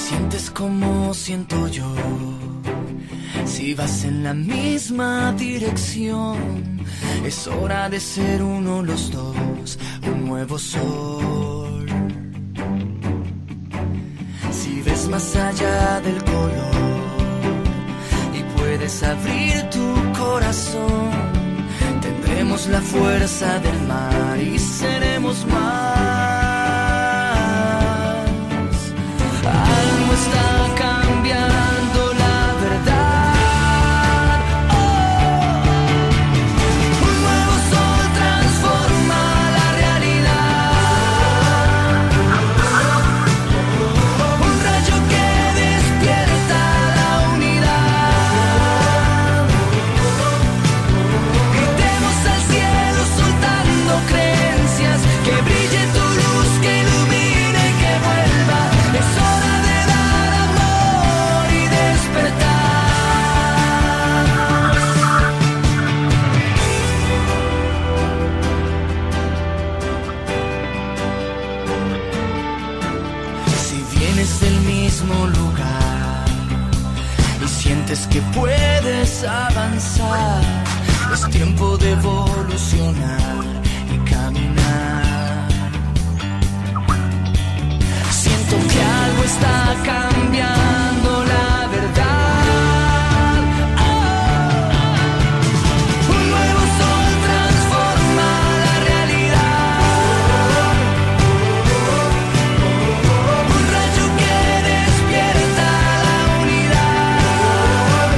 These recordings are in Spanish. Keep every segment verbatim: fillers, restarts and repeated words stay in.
sientes como siento yo, si vas en la misma dirección, es hora de ser uno los dos, un nuevo sol. Si ves más allá del color y puedes abrir tu corazón, tendremos la fuerza del mar y seremos más. Algo está cambiando, la verdad. Oh, un nuevo sol transforma la realidad. Un rayo que despierta la unidad. Gritemos al cielo soltando creencias, que brille tu luz, que ilumine y que vuelva. Es hora de dar amor y despertar. Si vienes del mismo lugar y sientes que puedes avanzar, es tiempo de evolucionar y caminar. Siento que algo está cambiando, la verdad. Oh, un nuevo sol transforma la realidad. Un rayo que despierta la unidad.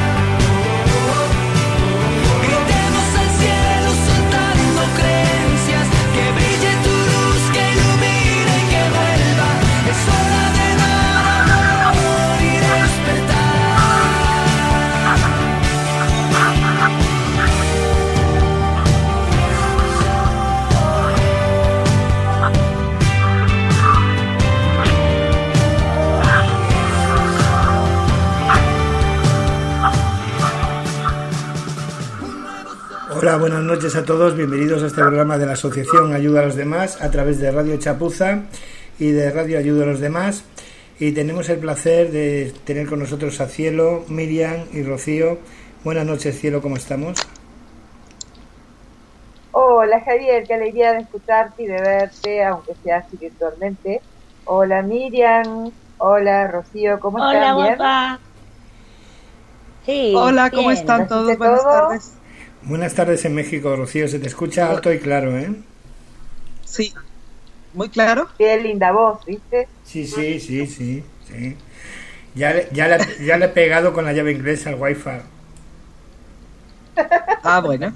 Gritemos al cielo soltando creencias, que brille tu luz, que ilumine y que vuelva. Es hora de dar amor y despertar. Hola, buenas noches a todos, bienvenidos a este programa de la Asociación Ayuda a los Demás a través de Radio Chapuza y de Radio Ayuda a los Demás, y tenemos el placer de tener con nosotros a Cielo, Miriam y Rocío. Buenas noches, Cielo, ¿cómo estamos? Hola Javier, qué alegría de escucharte y de verte, aunque sea así virtualmente. Hola Miriam, hola Rocío, ¿cómo Hola, están? ¿Bien? guapa. Sí, Hola, ¿cómo bien. están ¿Trajiste todos? Buenas todo? tardes. Buenas tardes en México, Rocío, se te escucha alto y claro, ¿eh? Sí, muy claro. Qué linda voz, ¿viste? Sí, sí, sí, sí, sí. Ya, le- ya, le, ya le he pegado con la llave inglesa al wifi. Ah, bueno.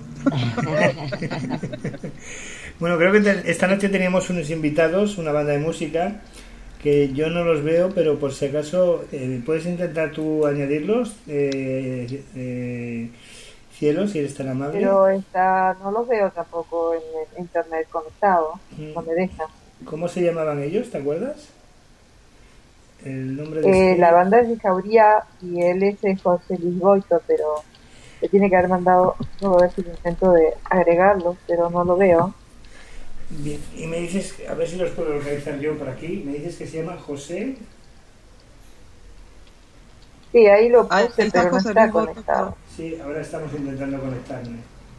Bueno, creo que te- esta noche teníamos unos invitados, una banda de música, que yo no los veo, pero por si acaso, eh, ¿puedes intentar tú añadirlos? Eh, eh, Cielo, si eres tan amable. Pero está, no los veo tampoco en el internet conectado, Mm. no me deja. ¿Cómo se llamaban ellos? ¿Te acuerdas? El nombre de Eh, este- la banda es de Jauría y él es eh, José Luis Goito, pero le tiene que haber mandado, no a ver si lo intento de agregarlo, pero no lo veo. Bien, y me dices, a ver si los puedo localizar yo por aquí, me dices que se llama José. Sí, ahí lo Ahí puse, está pero no José está Luis Goito, conectado. Sí, ahora estamos intentando conectarme.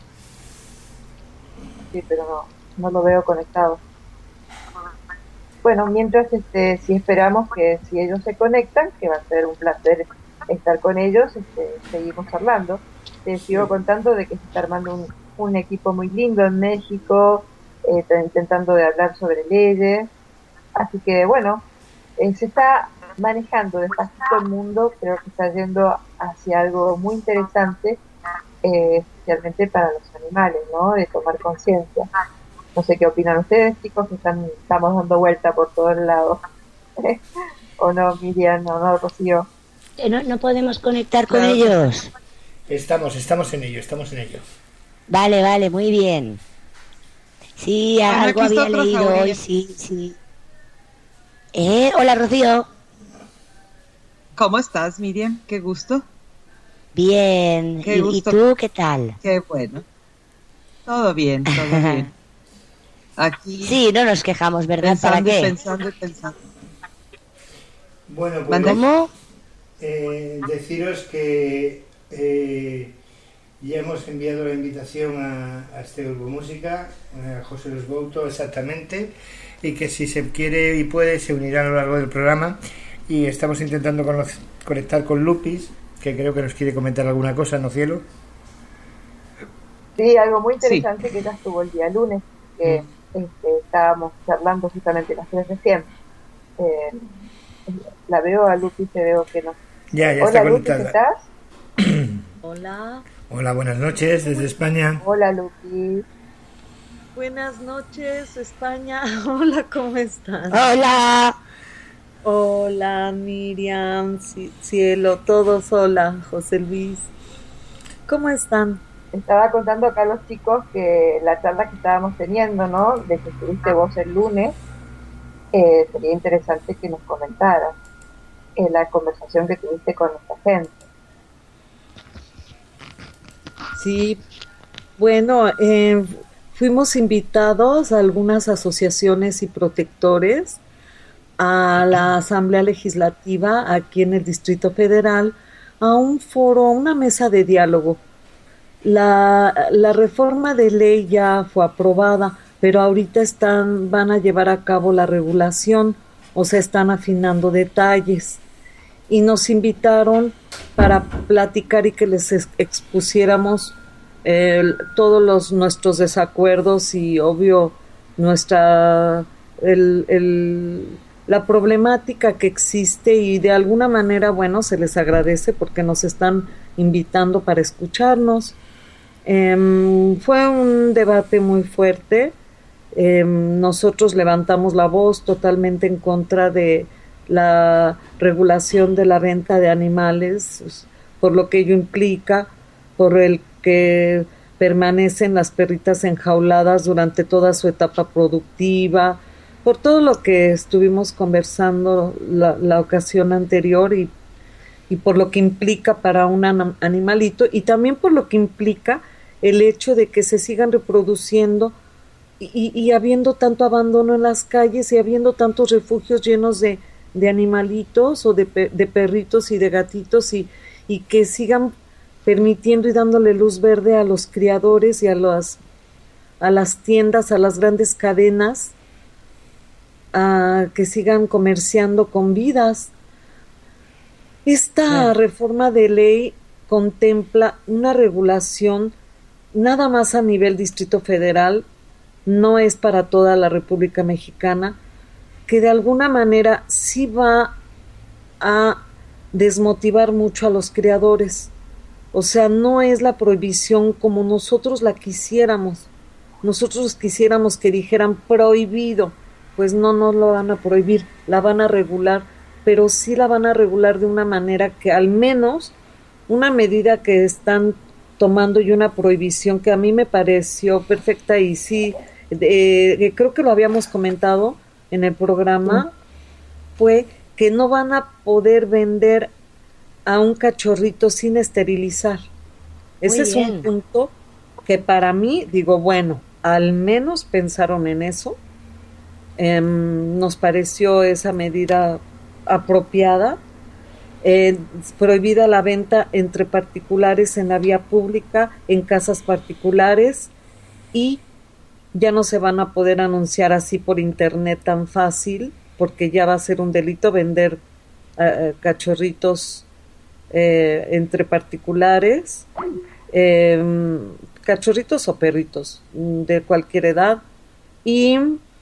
Sí, pero no, no lo veo conectado. Bueno, mientras este, si esperamos que si ellos se conectan, que va a ser un placer estar con ellos, este, seguimos hablando. Te sigo Sí. contando de que se está armando un, un equipo muy lindo en México, eh, está intentando de hablar sobre leyes. Así que bueno, eh, se está manejando despacito el mundo, creo que está yendo hacia algo muy interesante, eh, especialmente para los animales, ¿no? De tomar conciencia. No sé qué opinan ustedes, chicos, que están, estamos dando vuelta por todos lados. ¿O no, Miriam? ¿O no, Rocío? Eh, No, no podemos conectar con Claro. ellos. Estamos, estamos en ello, estamos en ello. Vale, vale, muy bien. Sí, Bueno, algo aquí está había otro leído Jauría. hoy, sí, sí. Eh, hola, Rocío. ¿Cómo estás, Miriam? Qué gusto. Bien. Qué ¿Y, y gusto. tú qué tal? Qué bueno. Todo bien, todo bien. Aquí Sí, no nos quejamos, ¿verdad? ¿Para pensando y qué? pensando y pensando. Bueno, pues ¿Cómo? eh, deciros que eh, ya hemos enviado la invitación a, a este grupo música, a José Luis Bouto exactamente, y que si se quiere y puede se unirá a lo largo del programa, y estamos intentando con los, conectar con Lupis, que creo que nos quiere comentar alguna cosa, ¿no, cielo? Sí, algo muy interesante, sí, que ya estuvo el día lunes, que mm. este, estábamos charlando justamente las tres recién. Eh, la veo a Lupis, te veo que no. Ya, ya Hola, está Lupis, conectada. ¿estás? Hola. Hola, buenas noches desde España. Hola, Lupis. Buenas noches, España. Hola, ¿cómo están? Hola. Hola, Miriam, cielo, todos, hola, José Luis. ¿Cómo están? Estaba contando acá a los chicos que la charla que estábamos teniendo, ¿no? De que estuviste vos el lunes, eh, sería interesante que nos comentaras eh, la conversación que tuviste con esta gente. Sí, bueno, eh, fuimos invitados a algunas asociaciones y protectores a la Asamblea Legislativa aquí en el Distrito Federal a un foro, una mesa de diálogo. La, la reforma de ley ya fue aprobada, pero ahorita están, van a llevar a cabo la regulación, o sea, están afinando detalles. Y nos invitaron para platicar y que les ex- expusiéramos eh, todos los, nuestros desacuerdos y, obvio, nuestra el, el, la problemática que existe, y de alguna manera, bueno, se les agradece porque nos están invitando para escucharnos. Eh, fue un debate muy fuerte. Eh, nosotros levantamos la voz totalmente en contra de la regulación de la venta de animales, por lo que ello implica, por el que permanecen las perritas enjauladas durante toda su etapa productiva, por todo lo que estuvimos conversando la, la ocasión anterior, y, y por lo que implica para un animalito, y también por lo que implica el hecho de que se sigan reproduciendo y, y, y habiendo tanto abandono en las calles y habiendo tantos refugios llenos de, de animalitos o de, de perritos y de gatitos, y, y que sigan permitiendo y dándole luz verde a los criadores y a las, a las tiendas, a las grandes cadenas, a que sigan comerciando con vidas. Esta sí. reforma de ley contempla una regulación nada más a nivel Distrito Federal, no es para toda la República Mexicana, que de alguna manera sí va a desmotivar mucho a los criadores. O sea, no es la prohibición como nosotros la quisiéramos. Nosotros quisiéramos que dijeran prohibido. Pues no, no lo van a prohibir, la van a regular, pero sí la van a regular de una manera que al menos una medida que están tomando y una prohibición que a mí me pareció perfecta, y sí, eh, creo que lo habíamos comentado en el programa, sí. fue que no van a poder vender a un cachorrito sin esterilizar. Ese es un punto que para mí, digo, bueno, al menos pensaron en eso. Eh, nos pareció esa medida apropiada. Eh, prohibida la venta entre particulares en la vía pública, en casas particulares, y ya no se van a poder anunciar así por internet tan fácil, porque ya va a ser un delito vender uh, cachorritos eh, entre particulares, eh, cachorritos o perritos de cualquier edad. Y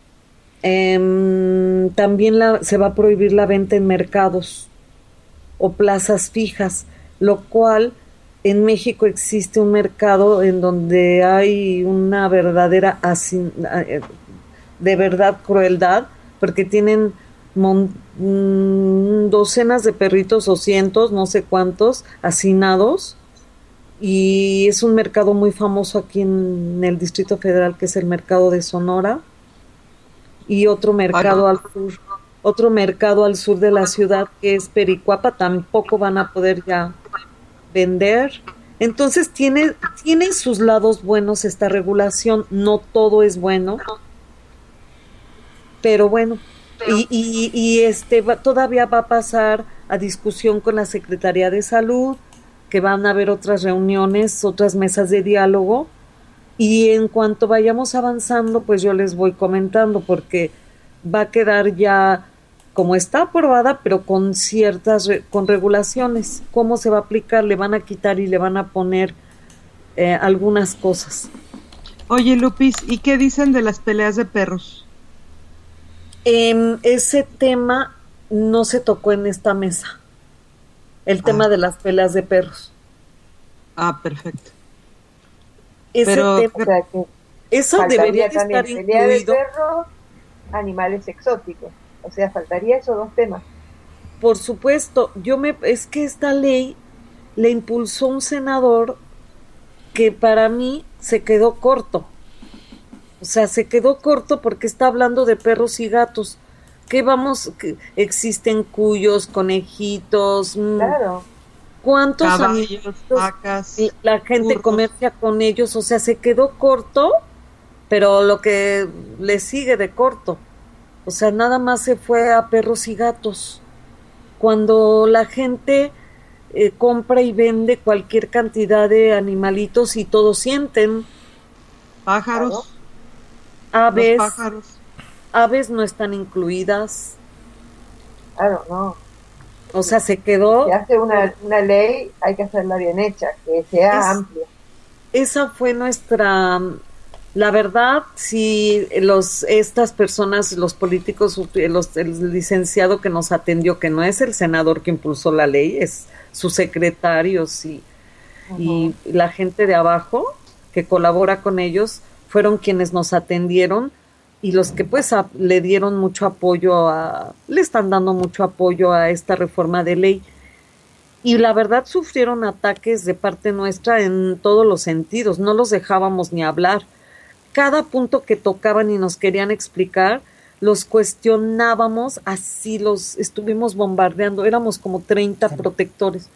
eh, también la, se va a prohibir la venta en mercados o plazas fijas, lo cual en México existe un mercado en donde hay una verdadera asin- de verdad crueldad, porque tienen mon- docenas de perritos o cientos, no sé cuántos, hacinados, y es un mercado muy famoso aquí en el Distrito Federal, que es el mercado de Sonora, y otro mercado al sur. Otro mercado al sur de la ciudad, que es Pericuapa, tampoco van a poder ya vender. Entonces tiene, tiene sus lados buenos esta regulación, no todo es bueno, pero bueno, y, y, y este va, todavía va a pasar a discusión con la Secretaría de Salud, que van a haber otras reuniones, otras mesas de diálogo, y en cuanto vayamos avanzando, pues yo les voy comentando, porque va a quedar ya como está aprobada, pero con ciertas, con regulaciones. ¿Cómo se va a aplicar? Le van a quitar y le van a poner eh, algunas cosas. Oye, Lupis, ¿y qué dicen de las peleas de perros? Eh, ese tema no se tocó en esta mesa. El ah. tema de las peleas de perros. Ah, perfecto. Ese pero, tema, o sea que eso debería de estar pelea incluido. De perros, animales exóticos. O sea, faltaría esos dos temas. Por supuesto, yo me es que esta ley le impulsó un senador que para mí se quedó corto. O sea, se quedó corto porque está hablando de perros y gatos. ¿Qué vamos? Que existen cuyos, conejitos. Claro. ¿Cuántos caballos, amigos vacas, la gente burros. Comercia con ellos? O sea, se quedó corto, pero lo que le sigue de corto. O sea, nada más se fue a perros y gatos. Cuando la gente eh, compra y vende cualquier cantidad de animalitos y todos sienten. Pájaros. Aves. Los pájaros. Aves no están incluidas. Claro, no. O sea, se quedó. Si hace una, una ley, hay que hacerla bien hecha, que sea es, amplia. Esa fue nuestra. La verdad, si los estas personas, los políticos, los, el licenciado que nos atendió, que no es el senador que impulsó la ley, es sus secretarios y, uh-huh. y la gente de abajo que colabora con ellos, fueron quienes nos atendieron y los que pues a, le dieron mucho apoyo, a, le están dando mucho apoyo a esta reforma de ley. Y la verdad sufrieron ataques de parte nuestra en todos los sentidos, no los dejábamos ni hablar. Cada punto que tocaban y nos querían explicar, los cuestionábamos, así los estuvimos bombardeando. Éramos como treinta protectores.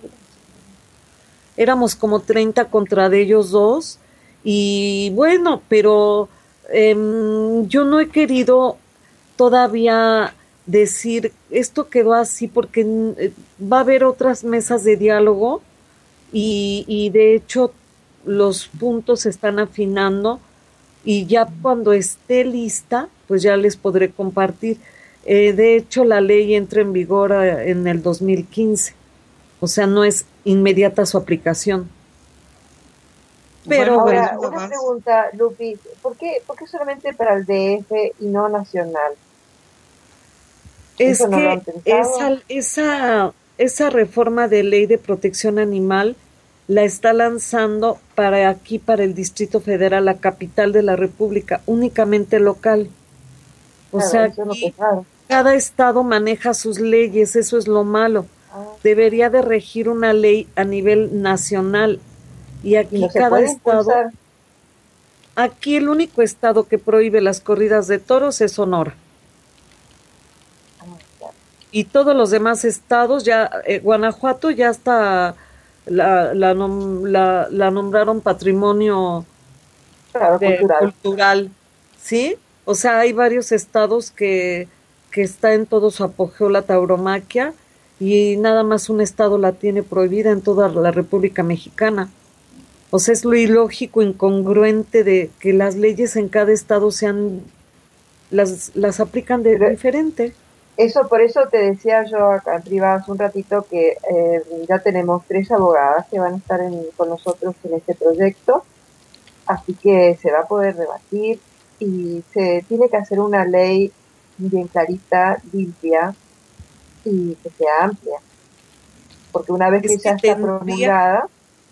Éramos como treinta contra de ellos dos. Y bueno, pero eh, yo no he querido todavía decir, esto quedó así porque eh, va a haber otras mesas de diálogo y, y de hecho los puntos se están afinando. Y ya cuando esté lista, pues ya les podré compartir. Eh, de hecho, la ley entra en vigor eh, en el dos mil quince. O sea, no es inmediata su aplicación. Pero bueno, ahora, bueno, una pregunta, Lupi. ¿Por qué, ¿Por qué solamente para el D F y no nacional? Es que esa, esa, esa reforma de ley de protección animal la está lanzando para aquí, para el Distrito Federal, la capital de la República, únicamente local. O claro, sea, aquí, no cada estado maneja sus leyes, eso es lo malo. Ah. Debería de regir una ley a nivel nacional. Y aquí ¿Y no cada estado... Impulsar? Aquí el único estado que prohíbe las corridas de toros es Sonora. Ah, claro. Y todos los demás estados, ya eh, Guanajuato ya está... La, la, la, la nombraron patrimonio claro, de, cultural. cultural, ¿sí? O sea, hay varios estados que, que está en todo su apogeo la tauromaquia y nada más un estado la tiene prohibida en toda la República Mexicana. O sea, es lo ilógico, incongruente de que las leyes en cada estado sean, las, las aplican de Pero, diferente. Eso, por eso te decía yo acá en privado hace un ratito que eh, ya tenemos tres abogadas que van a estar en, con nosotros en este proyecto, así que se va a poder debatir y se tiene que hacer una ley bien clarita, limpia y que sea amplia, porque una vez es que, que ya está tendría, promulgada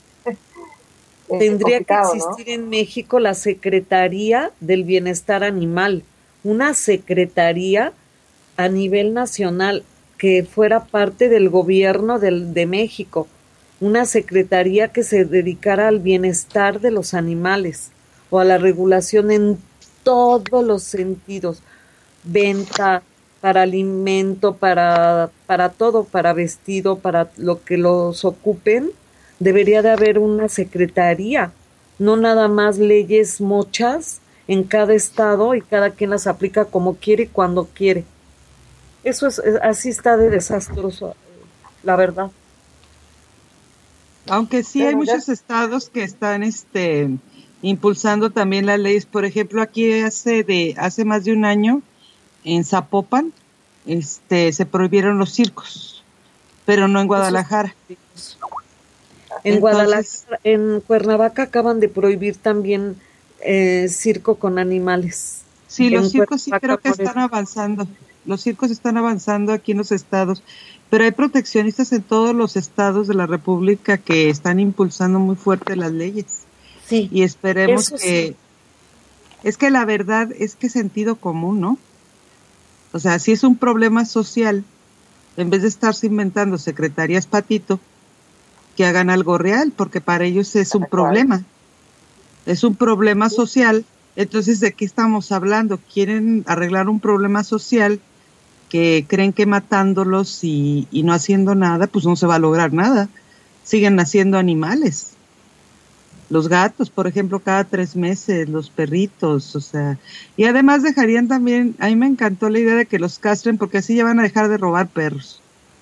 tendría que existir, ¿no?, en México la Secretaría del Bienestar Animal, una secretaría a nivel nacional que fuera parte del gobierno del, de México, una secretaría que se dedicara al bienestar de los animales o a la regulación en todos los sentidos, venta, para alimento, para, para todo, para vestido, para lo que los ocupen, debería de haber una secretaría, no nada más leyes mochas en cada estado y cada quien las aplica como quiere y cuando quiere. Eso es, es- así está de desastroso, la verdad. Aunque sí hay Bueno, ya- muchos estados que están este impulsando también las leyes. Por ejemplo, aquí hace de hace más de un año en Zapopan este se prohibieron los circos, pero no en Eso es Guadalajara. maravilloso. En Entonces, Guadalajara, en Cuernavaca acaban de prohibir también eh, circo con animales. sí, los En circos sí creo Cuernavaca, que están Morelos. avanzando. Los circos están avanzando aquí en los estados, pero hay proteccionistas en todos los estados de la República que están impulsando muy fuerte las leyes. Sí, Y esperemos eso sí. que, es que la verdad es que sentido común, ¿no? O sea, si es un problema social, en vez de estarse inventando secretarías patito, que hagan algo real, porque para ellos es un Tal cual. problema, es un problema social. Entonces, ¿de qué estamos hablando? Quieren arreglar un problema social que creen que matándolos y, y no haciendo nada, pues no se va a lograr nada. Siguen naciendo animales. Los gatos, por ejemplo, cada tres meses, los perritos, o sea, y además dejarían también, a mí me encantó la idea de que los castren, porque así ya van a dejar de robar perros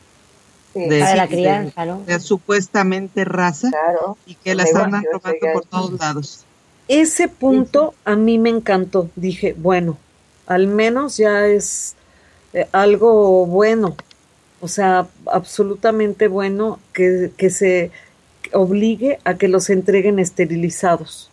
Sí, de, Para la sí, de, crianza, ¿no? de supuestamente raza claro. y que El las andan negocio ese robando que hay. por todos lados. Ese Sí, sí. punto a mí me encantó. Dije, bueno, al menos ya es eh, algo bueno, o sea, absolutamente bueno que, que se obligue a que los entreguen esterilizados.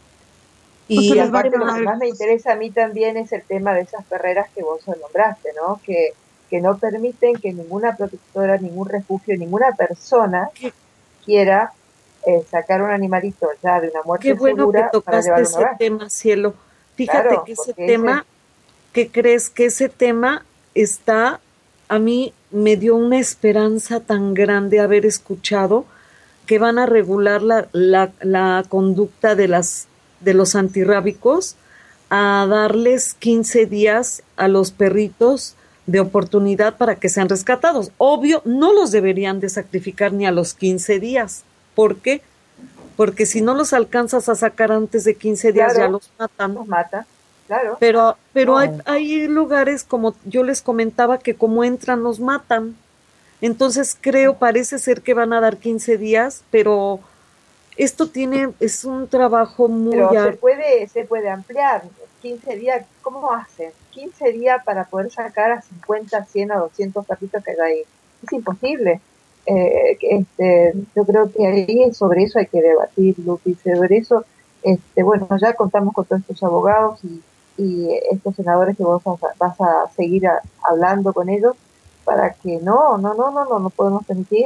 Pues se Y Y les va a aparte lo que acabar. más me interesa a mí también es el tema de esas perreras que vos nombraste, ¿no? Que, que no permiten que ninguna protectora, ningún refugio, ninguna persona qué, quiera eh, sacar un animalito ya de una qué muerte bueno que segura para tocaste llevarlo a un ese hogar. tema, cielo. Fíjate Claro, que ese porque ese, tema, ¿qué crees? Que ese tema está, a mí me dio una esperanza tan grande haber escuchado que van a regular la, la, la conducta de, las, de los antirrábicos, a darles quince días a los perritos de oportunidad para que sean rescatados. Obvio, no los deberían de sacrificar ni a los quince días. ¿Por qué? Porque si no los alcanzas a sacar antes de quince días ya claro, los matan. los mata, claro, Pero, pero hay, no, hay lugares, como yo les comentaba, que como entran los matan. Entonces creo, parece ser que van a dar quince días, pero esto tiene, es un trabajo muy pero se arduo. puede, se puede ampliar. quince días, ¿cómo hacen? quince días para poder sacar a cincuenta, cien o doscientos perritos que hay ahí. Es imposible. Eh, que, este, yo creo que ahí sobre eso hay que debatir, Lupi, sobre eso, este, bueno, ya contamos con todos estos abogados y, y estos senadores que vos vas a, vas a seguir a- hablando con ellos para que no, no, no, no, no, no podemos permitir,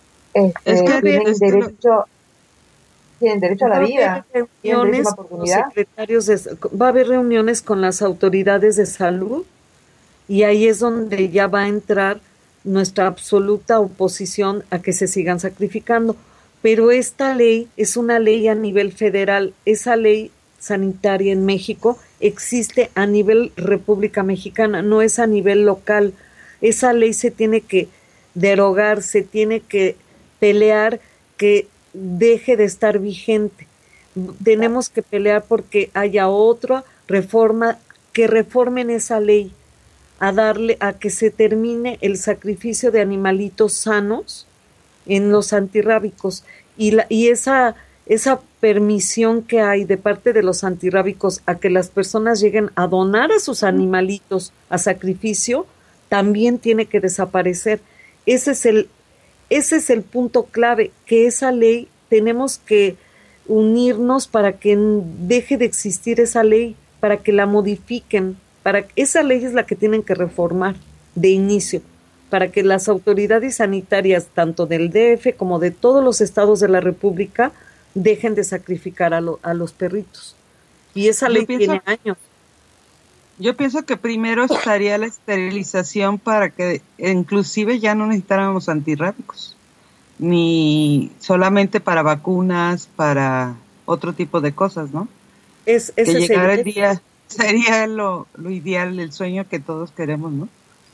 Es Va a este, que, haber, tienen es que lo, derecho, tienen derecho a la va a haber vida, tienen derecho a una reuniones con los oportunidad. secretarios de, va a haber reuniones con las autoridades de salud y ahí es donde ya va a entrar nuestra absoluta oposición a que se sigan sacrificando. Pero esta ley es una ley a nivel federal. Esa ley sanitaria en México existe a nivel República Mexicana, no es a nivel local. Esa ley se tiene que derogar, se tiene que pelear que deje de estar vigente. Tenemos que pelear porque haya otra reforma, que reformen esa ley, a darle, a que se termine el sacrificio de animalitos sanos en los antirrábicos y, la, y esa, esa permisión que hay de parte de los antirrábicos a que las personas lleguen a donar a sus animalitos a sacrificio también tiene que desaparecer. Ese es el, ese es el punto clave, que esa ley tenemos que unirnos para que deje de existir esa ley, para que la modifiquen, para esa ley es la que tienen que reformar de inicio, para que las autoridades sanitarias, tanto del D F como de todos los estados de la República, dejen de sacrificar a, lo, a los perritos. Y esa yo ley pienso, tiene años. yo pienso que primero estaría la esterilización para que inclusive ya no necesitáramos antirrábicos, ni solamente para vacunas, para otro tipo de cosas, ¿no? Es, Que ese llegara sería, el día, sería lo, lo ideal, el sueño que todos queremos, ¿no?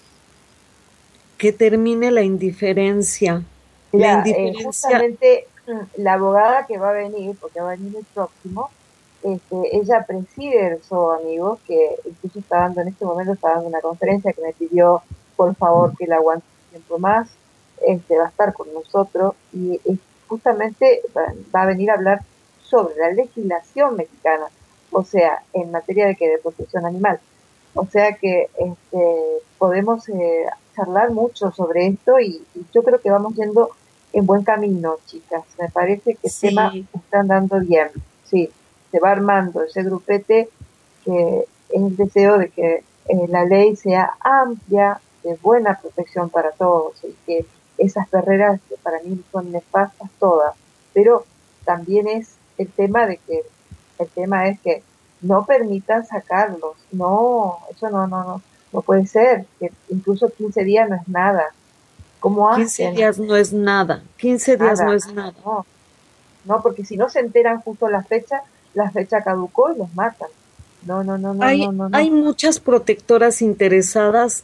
que que termine la indiferencia. La Mira, eh, indiferencia, justamente mm, la abogada que va a venir, porque va a venir el próximo, este, ella preside el S O, amigos, que incluso está dando en este momento, está dando una conferencia que me pidió por favor que la aguante un tiempo más, este, va a estar con nosotros y, y justamente va, va a venir a hablar sobre la legislación mexicana, o sea, en materia de que de protección animal. O sea que este, podemos eh, charlar mucho sobre esto y, y yo creo que vamos yendo en buen camino, chicas. Me parece que Sí. el tema está andando bien. Sí, se va armando ese grupete que es el deseo de que eh, la ley sea amplia, de buena protección para todos y que esas perreras que para mí son nefastas todas, pero también es el tema de que el tema es que no permitan sacarlos, no, eso no, no, no, no puede ser, que incluso quince días no es nada. ¿Cómo quince hacen? días no es nada, quince días Nada, no es nada. no, no, porque si no se enteran justo la fecha, la fecha caducó y los matan. No, no, no, no, Hay, no, no, no. hay muchas protectoras interesadas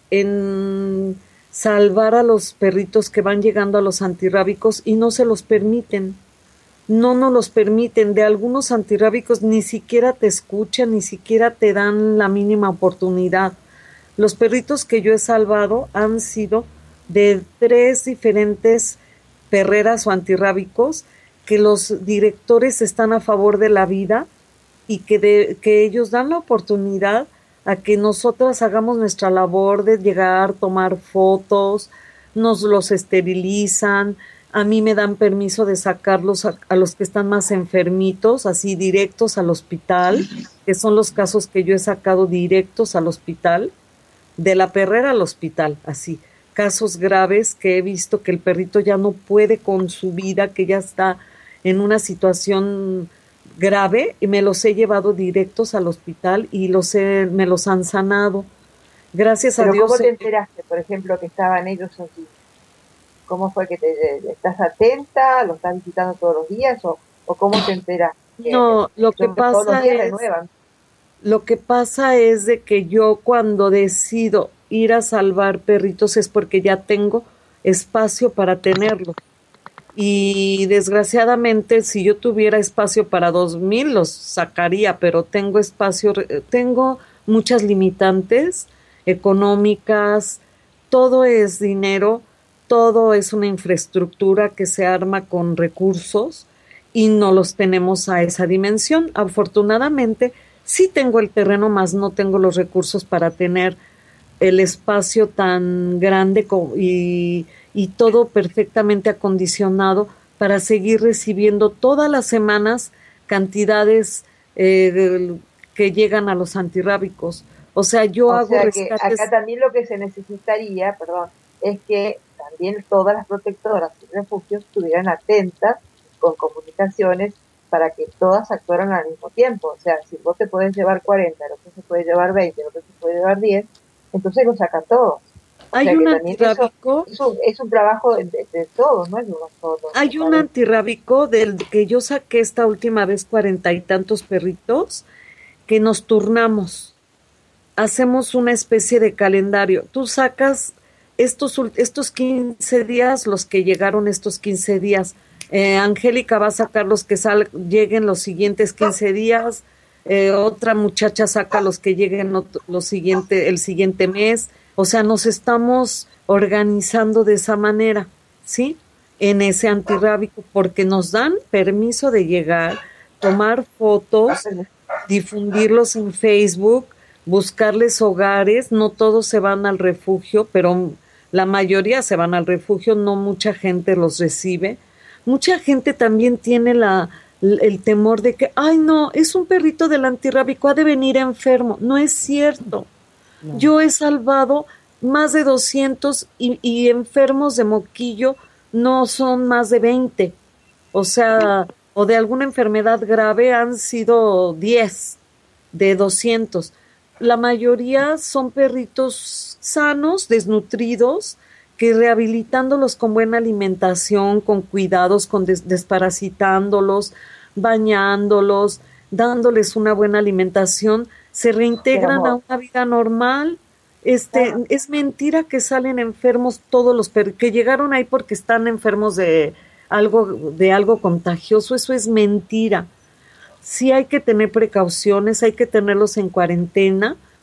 en salvar a los perritos que van llegando a los antirrábicos y no se los permiten. No nos los permiten. De algunos antirrábicos ni siquiera te escuchan, ni siquiera te dan la mínima oportunidad. Los perritos que yo he salvado han sido de tres diferentes perreras o antirrábicos que los directores están a favor de la vida y que, de, que ellos dan la oportunidad a que nosotras hagamos nuestra labor de llegar, tomar fotos, nos los esterilizan, a mí me dan permiso de sacarlos a, a los que están más enfermitos, así directos al hospital, que son los casos que yo he sacado directos al hospital, de la perrera al hospital, así, casos graves que he visto que el perrito ya no puede con su vida, que ya está en una situación grave y me los he llevado directos al hospital y los he, me los han sanado. Gracias Pero a Dios. ¿cómo te enteraste, por ejemplo, que estaban ellos allí? ¿Cómo fue que te estás atenta? ¿Lo estás visitando todos los días? ¿O, o cómo te enteras? No, lo que pasa todos los días es, renuevan. Lo que pasa es de que yo cuando decido ir a salvar perritos es porque ya tengo espacio para tenerlo. Y desgraciadamente si yo tuviera espacio para dos mil los sacaría, pero tengo espacio, tengo muchas limitantes económicas, todo es dinero, todo es una infraestructura que se arma con recursos y no los tenemos a esa dimensión. Afortunadamente sí tengo el terreno, más no tengo los recursos para tener el espacio tan grande y, y todo perfectamente acondicionado para seguir recibiendo todas las semanas cantidades eh, que llegan a los antirrábicos. O sea, yo o hago sea rescates. Que acá también lo que se necesitaría, perdón, es que también todas las protectoras y refugios estuvieran atentas con comunicaciones para que todas actuaran al mismo tiempo. O sea, si vos te puedes llevar cuarenta, el otro se puede llevar veinte, el otro se puede llevar diez, entonces lo sacan todos. O Hay sea, un que también antirrábico. Eso, es, un, es un trabajo de, de, de todos, no es de uno solo. Hay un antirrábico del que yo saqué esta última vez cuarenta y tantos perritos que nos turnamos. Hacemos una especie de calendario. Tú sacas estos, estos quince días, los que llegaron estos quince días. Eh, Angélica va a sacar los que sal, lleguen los siguientes quince días. Eh, otra muchacha saca los que lleguen los siguiente, el siguiente mes. O sea, nos estamos organizando de esa manera, ¿sí? En ese antirrábico, porque nos dan permiso de llegar, tomar fotos, difundirlos en Facebook, buscarles hogares. No todos se van al refugio, pero la mayoría se van al refugio, no mucha gente los recibe. Mucha gente también tiene la, el temor de que, ay no, es un perrito del antirrábico, ha de venir enfermo. No es cierto. No. Yo he salvado más de doscientos y, y enfermos de moquillo no son más de veinte. O sea, o de alguna enfermedad grave han sido diez de doscientos. La mayoría son perritos sanos, desnutridos, que rehabilitándolos con buena alimentación, con cuidados, con des- desparasitándolos, bañándolos, dándoles una buena alimentación, se reintegran a una vida normal. Este, ah. Es mentira que salen enfermos todos los perros, que llegaron ahí porque están enfermos de algo, de algo contagioso. Eso es mentira. Sí hay que tener precauciones, hay que tenerlos en cuarentena,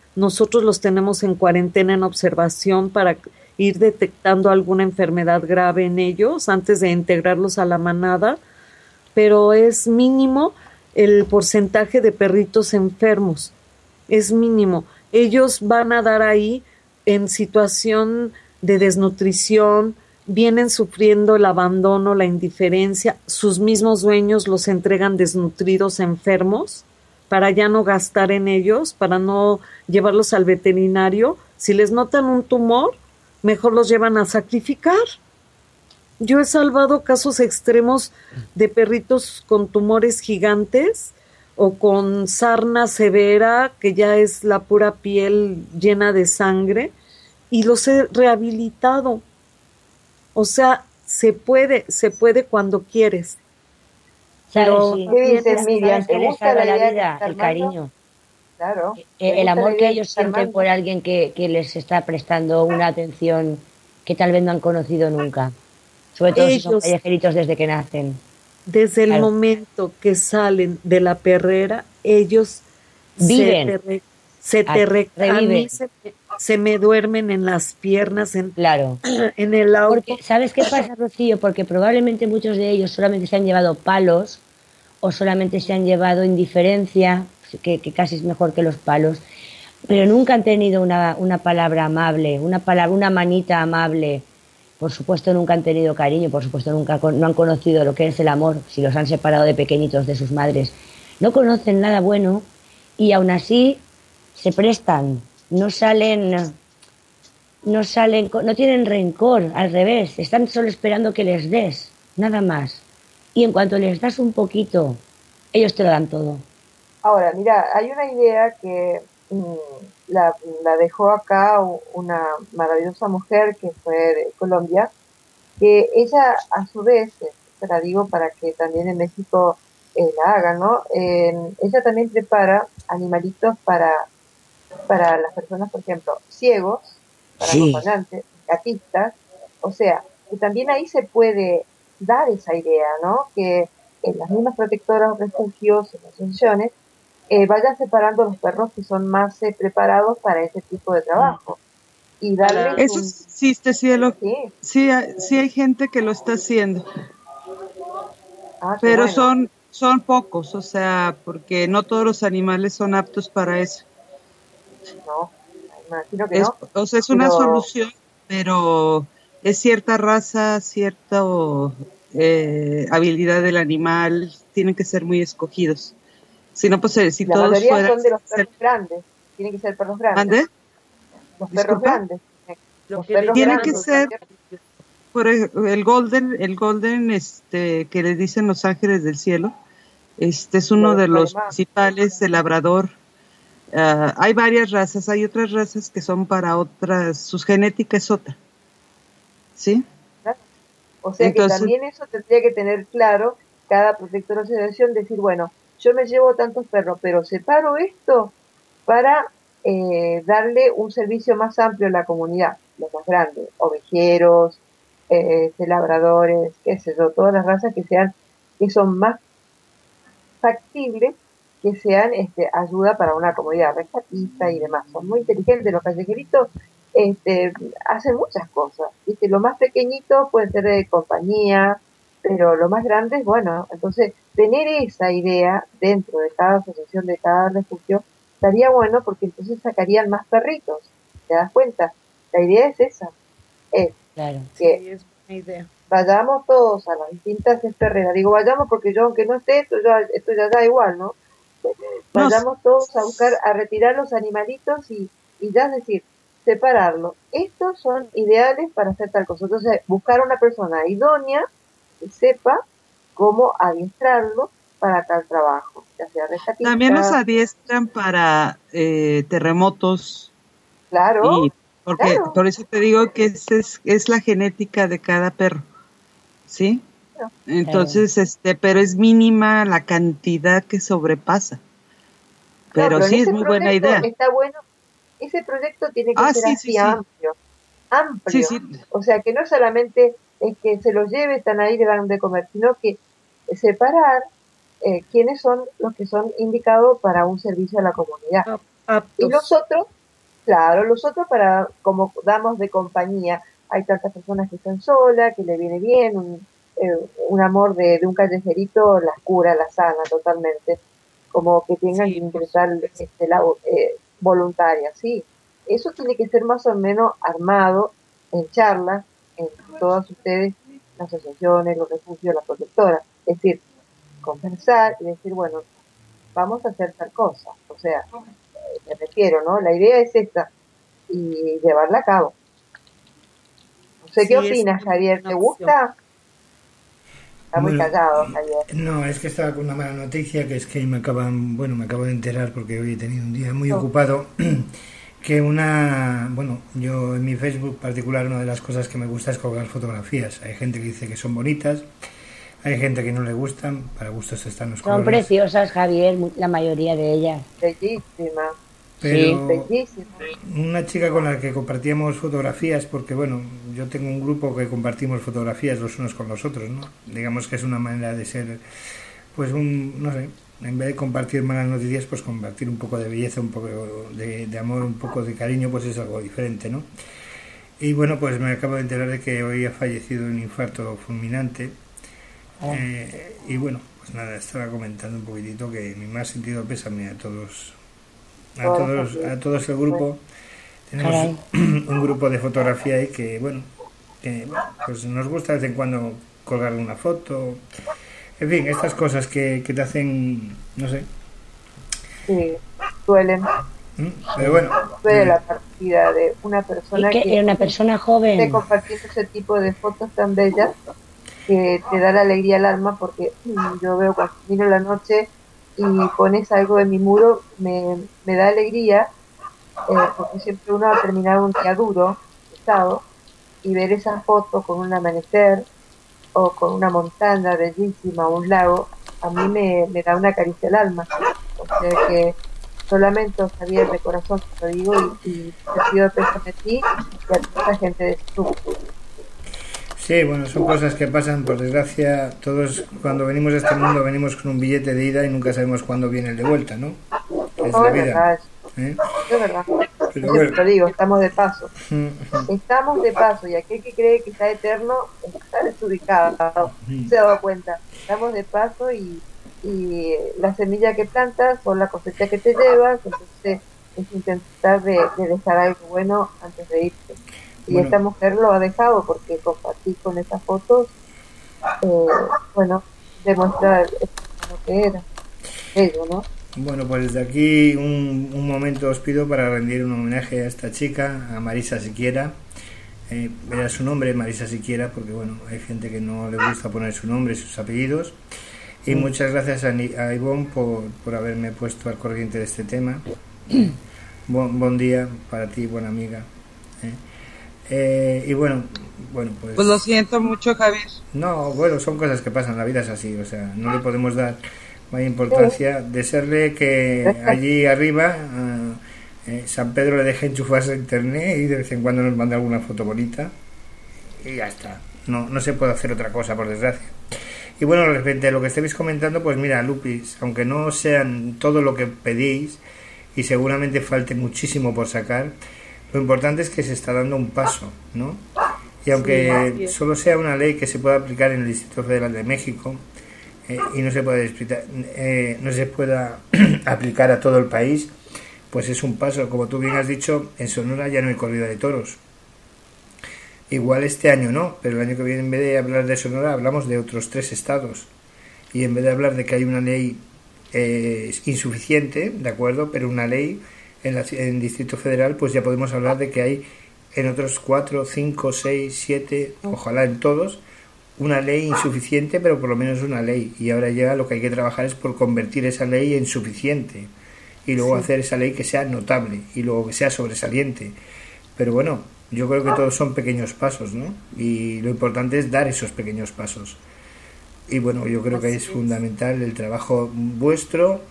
nosotros los tenemos en cuarentena, en observación, para ir detectando alguna enfermedad grave en ellos antes de integrarlos a la manada, pero es mínimo el porcentaje de perritos enfermos, es mínimo. Ellos van a dar ahí en situación de desnutrición, vienen sufriendo el abandono, la indiferencia, sus mismos dueños los entregan desnutridos, enfermos, para ya no gastar en ellos, para no llevarlos al veterinario. Si les notan un tumor, mejor los llevan a sacrificar. Yo he salvado casos extremos de perritos con tumores gigantes o con sarna severa, que ya es la pura piel llena de sangre, y los he rehabilitado. O sea, se puede, se puede cuando quieres. Pero sí. ¿Qué dices, Miriam? ¿Qué les salva la vida? El cariño. Claro. El, el amor que ellos sienten por alguien que, que les está prestando una atención que tal vez no han conocido nunca. Sobre todo ellos, si son callejeritos desde que nacen. Desde el claro. momento que salen de la perrera, ellos viven. Se te, re, se te re, a mí se, se me duermen en las piernas, en, claro. en el auto. Porque, ¿sabes qué pasa, Rocío? Porque probablemente muchos de ellos solamente se han llevado palos o solamente se han llevado indiferencia, que, que casi es mejor que los palos, pero nunca han tenido una, una palabra amable, una palabra, una manita amable. Por supuesto nunca han tenido cariño, por supuesto nunca no han conocido lo que es el amor, si los han separado de pequeñitos de sus madres. No conocen nada bueno y aún así se prestan, no salen, no salen, no tienen rencor, al revés, están solo esperando que les des, nada más. Y en cuanto les das un poquito, ellos te lo dan todo. Ahora, mira, hay una idea que mmm, la, la dejó acá una maravillosa mujer que fue de Colombia, que ella a su vez, te la digo para que también en México eh, la hagan, ¿no? Eh, ella también prepara animalitos para, para las personas, por ejemplo, ciegos, para sí. acompañantes, gatistas, o sea, que también ahí se puede dar esa idea, ¿no? Que en las mismas protectoras, refugios, en asociaciones, eh, vayan separando los perros que son más eh, preparados para ese tipo de trabajo. Y darles Eso un... existe, cielo. Sí. Sí, sí hay gente que lo está haciendo. Ah, pero bueno. son, son pocos, o sea, porque no todos los animales son aptos para eso. No, imagino que es, no. O sea, es una pero... solución, pero es cierta raza, cierta eh, habilidad del animal, tienen que ser muy escogidos. Si no, pues si la todos mayoría fueran... son de los perros grandes, tienen que ser perros grandes. ¿Ande? Los ¿Disculpa? perros grandes. Los perros tienen grandes, que ser... Por el golden, el golden, este, que le dicen los ángeles del cielo, este es uno de los principales, el labrador. Uh, hay varias razas, hay otras razas que son para otras, su genética es otra, ¿sí? ¿Claro? O sea Entonces, que también eso tendría que tener claro cada protector de asociación, decir, bueno, yo me llevo tantos perros, pero separo esto para eh, darle un servicio más amplio a la comunidad, los más grandes, ovejeros, eh, labradores, qué sé yo, todas las razas que sean, que son más factibles, que sean este, ayuda para una comunidad rescatista y demás. Son muy inteligentes los callejeritos, este, hacen muchas cosas, ¿viste? Lo más pequeñito puede ser de compañía, pero lo más grande es bueno. Entonces, tener esa idea dentro de cada asociación, de cada refugio, estaría bueno porque entonces sacarían más perritos. ¿Te das cuenta? La idea es esa. Es claro. que sí, es buena idea. Vayamos todos a las distintas perreras. Digo, vayamos porque yo, aunque no esté, esto ya, esto ya da igual, ¿no? Vayamos no. todos a buscar, a retirar los animalitos y, y ya es decir, separarlos. Estos son ideales para hacer tal cosa. Entonces, buscar una persona idónea que sepa cómo adiestrarlo para tal trabajo, ya sea rescatista. También los adiestran para eh, terremotos. Claro. Y porque claro. por eso te digo que es, es, es la genética de cada perro, ¿sí? Claro. Entonces, claro. este, pero es mínima la cantidad que sobrepasa. Pero, no, pero sí es muy buena idea. Está bueno. Ese proyecto tiene que ah, ser sí, así sí, amplio, sí. amplio. Sí, sí. O sea, que no solamente es que se los lleve, están ahí, le dan de comer, sino que separar eh, quiénes son los que son indicados para un servicio a la comunidad. Aptos. Y los otros Claro, los otros para, como damos de compañía, hay tantas personas que están solas, que le viene bien, un, eh, un amor de, de un callejerito las cura, las sana totalmente, como que tengan Sí, que ingresar este, la, eh, voluntaria, sí. Eso tiene que ser más o menos armado en charlas, en todas ustedes, las asociaciones, los refugios, las protectoras, es decir, conversar y decir, bueno, vamos a hacer tal cosa, o sea, eh, me refiero, ¿no? La idea es esta, y llevarla a cabo. No sé, sí, ¿qué es opinas, una Javier? buena ¿Te opción. gusta? Está muy Bueno, callado, Javier. no, es que estaba con una mala noticia, que es que me acaban, bueno, me acabo de enterar porque hoy he tenido un día muy Oh. ocupado, que una, bueno, yo en mi Facebook particular una de las cosas que me gusta es colgar fotografías. Hay gente que dice que son bonitas, hay gente que no le gustan, para gustos están los Son colores. preciosas, Javier, mu- la mayoría de ellas. Bellísima, Pero bellísima. una chica con la que compartíamos fotografías, porque bueno, yo tengo un grupo que compartimos fotografías los unos con los otros, ¿no? Digamos que es una manera de ser, pues un, no sé, en vez de compartir malas noticias, pues compartir un poco de belleza, un poco de, de amor, un poco de cariño, pues es algo diferente, ¿no? Y bueno, pues me acabo de enterar de que hoy ha fallecido un infarto fulminante. Oh. Eh, y bueno, pues nada, estaba comentando un poquitito que mi más sentido pésame a todos, a Todos todos, aquí. a todos el grupo. Tenemos Caray. un grupo de fotografía y que bueno, que, bueno, pues nos gusta de vez en cuando colgar una foto, en fin, estas cosas que, que te hacen, no sé, Sí, duelen. ¿m? Pero bueno, Duele eh, la partida de una Es persona que que era una persona te joven. compartiendo ese tipo de fotos tan bellas que te da la alegría al alma, porque mm, yo veo cuando miro la noche y pones algo en mi muro, me, me da alegría, eh, porque siempre uno va a terminar un día duro, pesado, y ver esa foto con un amanecer o con una montaña bellísima o un lago, a mí me, me da una caricia al alma. O sea que solamente, Javier, de corazón te lo digo y, y te pido pésame a ti y a toda la gente de tu. sí, bueno, son cosas que pasan, por desgracia, todos cuando venimos a este mundo venimos con un billete de ida y nunca sabemos cuándo viene el de vuelta, ¿no? Es No, la es vida. verdad, ¿eh? es verdad. Pero Yo bueno. siempre lo digo, estamos de paso. Estamos de paso y aquel que cree que está eterno está desubicado, se ha dado cuenta. Estamos de paso y, y la semilla que plantas o la cosecha que te llevas, entonces es intentar de, de dejar algo bueno antes de irte. Y Bueno. esta mujer lo ha dejado porque compartí con esas fotos, eh, bueno, demuestra lo que era, ello, ¿no? Bueno, pues desde aquí un, un momento os pido para rendir un homenaje a esta chica, a Marisa Siquiera. Eh, era su nombre, Marisa Siquiera, porque bueno, hay gente que no le gusta poner su nombre y sus apellidos. Y Mm. muchas gracias a, Ni- a Ivonne por, por haberme puesto al corriente de este tema. Buen, buen día para ti, buena amiga. ¿eh? Eh, y bueno, bueno, pues... Pues lo siento mucho, Javier. No, bueno, son cosas que pasan, la vida es así, o sea, no le podemos dar más importancia. Desearle que allí arriba eh, eh, San Pedro le deje enchufarse a internet y de vez en cuando nos mande alguna foto bonita y ya está. No, no se puede hacer otra cosa, por desgracia. Y bueno, respecto a lo que estéis comentando, pues mira, Lupis, aunque no sean todo lo que pedís y seguramente falte muchísimo por sacar, lo importante es que se está dando un paso, ¿no? Y aunque Sí. solo sea una ley que se pueda aplicar en el Distrito Federal de México eh, y no se pueda explicar, eh, no se pueda aplicar a todo el país, pues es un paso. Como tú bien has dicho, en Sonora ya no hay corrida de toros. Igual este año no, pero el año que viene, en vez de hablar de Sonora, hablamos de otros tres estados. Y en vez de hablar de que hay una ley eh, insuficiente, ¿de acuerdo? Pero una ley en, la, en el Distrito Federal, pues ya podemos hablar de que hay en otros cuatro, cinco, seis, siete, ojalá en todos, una ley insuficiente, pero por lo menos una ley. Y ahora ya lo que hay que trabajar es por convertir esa ley en suficiente y luego Sí. hacer esa ley que sea notable y luego que sea sobresaliente. Pero bueno, yo creo que todos son pequeños pasos, ¿no? Y lo importante es dar esos pequeños pasos. Y bueno, yo creo que Así es es. fundamental el trabajo vuestro.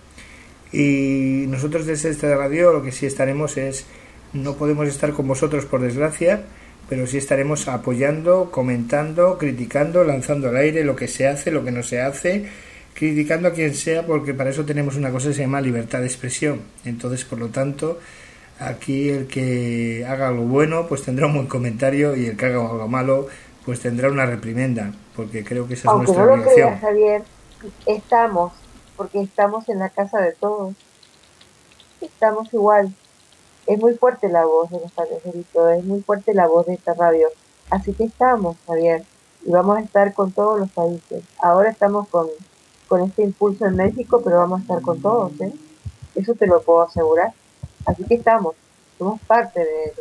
Y nosotros desde esta radio lo que sí estaremos es, no podemos estar con vosotros por desgracia, pero sí estaremos apoyando, comentando, criticando, lanzando al aire lo que se hace, lo que no se hace, criticando a quien sea, porque para eso tenemos una cosa que se llama libertad de expresión. Entonces, por lo tanto, Aquí el que haga algo bueno pues tendrá un buen comentario y el que haga algo malo pues tendrá una reprimenda, porque creo que esa es Aunque nuestra no lo obligación. creas, Javier, estamos, porque estamos en la casa de todos, estamos igual. Es muy fuerte la voz de los Padreceritos, es muy fuerte la voz de esta radio. Así que estamos, Javier, y vamos a estar con todos los países. Ahora estamos con, con este impulso en México, pero vamos a estar con todos, ¿eh? Eso te lo puedo asegurar. Así que estamos, somos parte de ellos.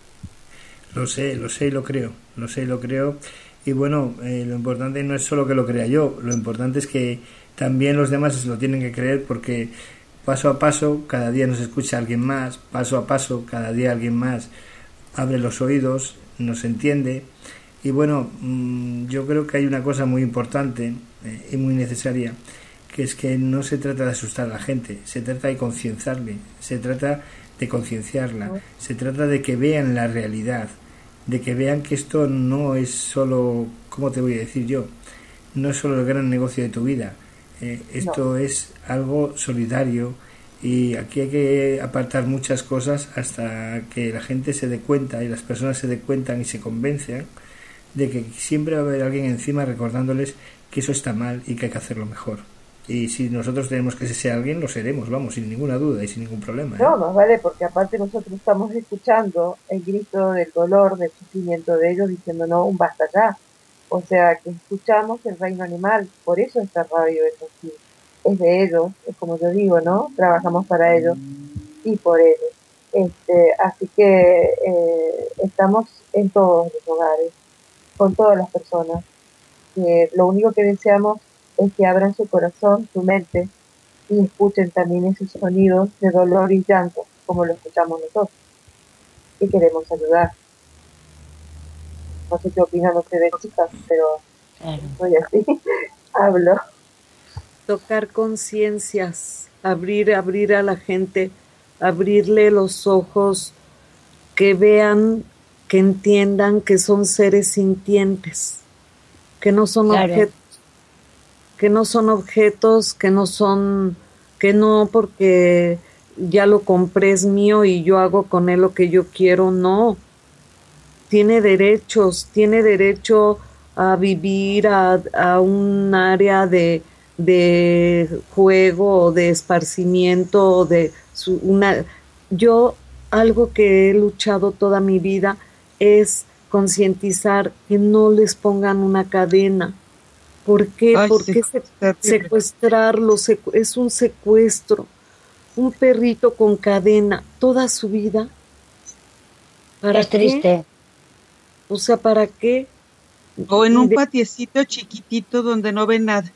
Lo sé, lo sé y lo creo, lo sé y lo creo. Y bueno, eh, lo importante no es solo que lo crea yo, lo importante es que también los demás lo tienen que creer, porque paso a paso cada día nos escucha alguien más, paso a paso cada día alguien más abre los oídos, nos entiende. Y bueno, mmm, yo creo que hay una cosa muy importante eh, y muy necesaria, que es que no se trata de asustar a la gente, se trata de concienciarle, se trata de concienciarla, se trata de que vean la realidad, de que vean que esto no es solo, ¿cómo te voy a decir yo? No es solo el gran negocio de tu vida, eh, esto no. Es algo solidario, y aquí hay que apartar muchas cosas hasta que la gente se dé cuenta y las personas se den cuenta y se convencen de que siempre va a haber alguien encima recordándoles que eso está mal y que hay que hacerlo mejor. Y si nosotros tenemos que ser alguien, lo seremos, vamos, sin ninguna duda y sin ningún problema, ¿eh? No, más vale, porque aparte nosotros estamos escuchando el grito del dolor, del sufrimiento de ellos, diciendo no, un basta ya. O sea, que escuchamos el reino animal, por eso esta radio es así. Es de ellos, es como yo digo, ¿no? Trabajamos para ellos y por ellos. Este, así que eh, estamos en todos los hogares, con todas las personas. Que lo único que deseamos es que abran su corazón, su mente, y escuchen también esos sonidos de dolor y llanto, como lo escuchamos nosotros. Y queremos ayudar. No sé qué opinan ustedes, chicas, pero claro. Soy así, hablo. Tocar conciencias, abrir, abrir a la gente, abrirle los ojos, que vean, que entiendan que son seres sintientes, que no son claro. objetos. que no son objetos, que no son, que no porque ya lo compré es mío y yo hago con él lo que yo quiero, no. Tiene derechos, tiene derecho a vivir a, a un área de, de juego o de esparcimiento, o de su, una. Yo, algo que he luchado toda mi vida es concientizar que no les pongan una cadena. ¿Por qué? Ay, ¿Por qué sí, secuestrarlo? Secu- es un secuestro. Un perrito con cadena toda su vida. ¿Para es qué? triste. O sea, ¿para qué? O en Y un de- patiecito chiquitito donde no ven nada.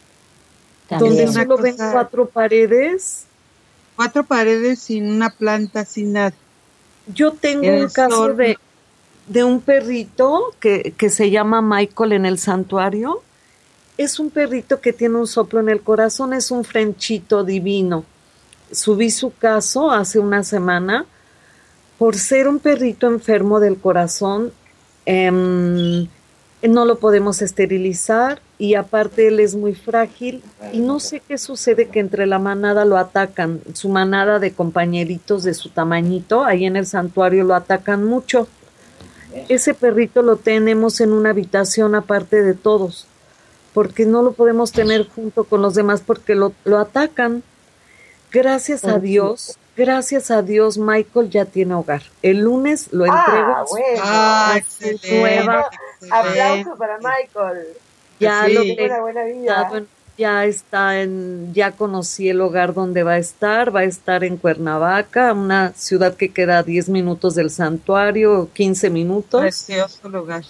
donde Es una solo ven cosa- cuatro paredes. Cuatro paredes sin una planta, sin nada. Yo tengo En un el caso sol. de, de un perrito que, que se llama Michael en el santuario. Es un perrito que tiene un soplo en el corazón, es un frenchito divino. Subí su caso hace una semana por ser un perrito enfermo del corazón. em, no lo podemos esterilizar y aparte él es muy frágil y no sé qué sucede, que entre la manada lo atacan, su manada de compañeritos de su tamañito, ahí en el santuario lo atacan mucho. Ese perrito lo tenemos en una habitación aparte de todos, porque no lo podemos tener junto con los demás porque lo, lo atacan. Gracias a Dios, gracias a Dios, Michael ya tiene hogar. El lunes lo entrego Ah, a su- bueno. Ah, a su excelente. nueva, Aplauso para Michael. ya Sí. lo Tengo una buena vida. tengo, ya está en, ya conocí el hogar donde va a estar, va a estar en Cuernavaca, una ciudad que queda a diez minutos del santuario, quince minutos. Precioso lugar.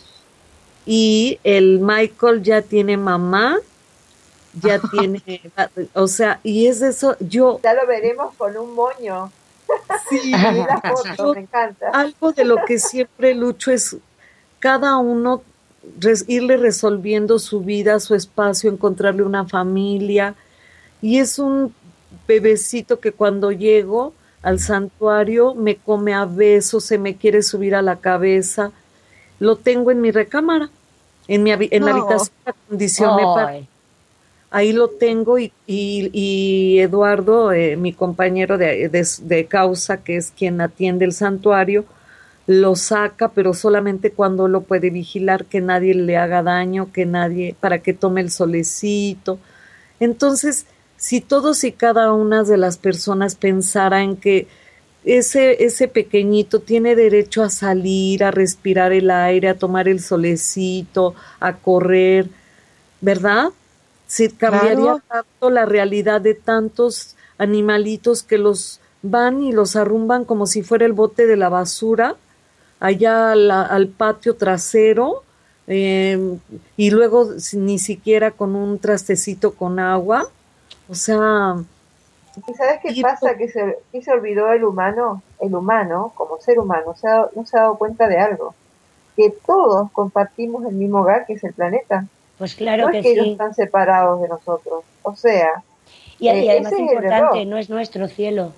Y el Michael ya tiene mamá, ya tiene, o sea, y es de eso, yo, Ya lo veremos con un moño. sí, Vi la foto, yo- me encanta. algo de lo que siempre lucho es cada uno res- irle resolviendo su vida, su espacio, encontrarle una familia. Y es un bebecito que cuando llego al santuario me come a besos, se me quiere subir a la cabeza. Lo tengo en mi recámara, en mi habi- en la No. habitación, la condicioné para Ay, ahí lo tengo y, y, y Eduardo, eh, mi compañero de, de, de causa, que es quien atiende el santuario, lo saca, pero solamente cuando lo puede vigilar, que nadie le haga daño, que nadie, para que tome el solecito. Entonces, si todos y cada una de las personas pensaran que ese, ese pequeñito tiene derecho a salir, a respirar el aire, a tomar el solecito, a correr, ¿verdad? Se cambiaría claro. tanto la realidad de tantos animalitos que los van y los arrumban como si fuera el bote de la basura allá al, al patio trasero, eh, y luego ni siquiera con un trastecito con agua. O sea... ¿Y sabes qué pasa? Que se, que se olvidó el humano, el humano, como ser humano, se ha, no se ha dado cuenta de algo, que todos compartimos el mismo hogar, que es el planeta. Pues claro no que es que sí. ellos están separados de nosotros, o sea... Y, eh, y además ese importante, es no es nuestro cielo.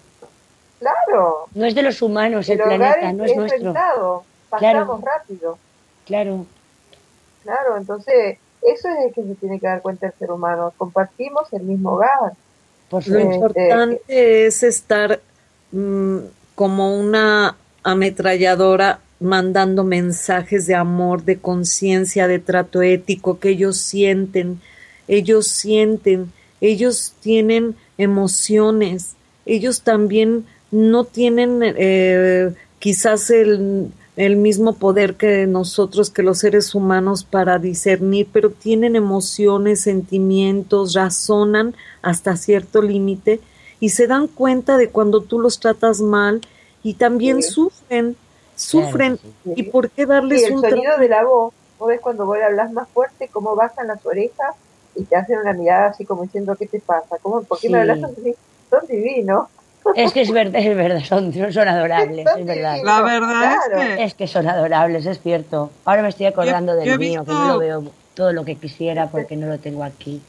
Claro. No es de los humanos el, el planeta, es, no es, es nuestro. Rentado. Pasamos claro. rápido. Claro. Claro, entonces eso es el que se tiene que dar cuenta el ser humano. Compartimos el mismo hogar. Por Lo este, importante que... es estar mmm, como una ametralladora mandando mensajes de amor, de conciencia, de trato ético, que ellos sienten, ellos sienten, ellos tienen emociones, ellos también no tienen eh, quizás el, el mismo poder que nosotros, que los seres humanos, para discernir, pero tienen emociones, sentimientos, razonan hasta cierto límite y se dan cuenta de cuando tú los tratas mal y también sí. sufren, sufren. Claro, sí. ¿Y por qué darles sí, el un sonido trato? de la voz? ¿Vos ves cuando vos hablas más fuerte, cómo bajan las orejas y te hacen una mirada así como diciendo, ¿qué te pasa? ¿Cómo, ¿Por qué sí. me hablas así? Son divinos. Es que es verdad, es verdad, son, son adorables, son es verdad. La verdad claro. es que... Es que son adorables, es cierto. Ahora me estoy acordando yo, del yo mío, visto... que no lo veo todo lo que quisiera porque no lo tengo aquí.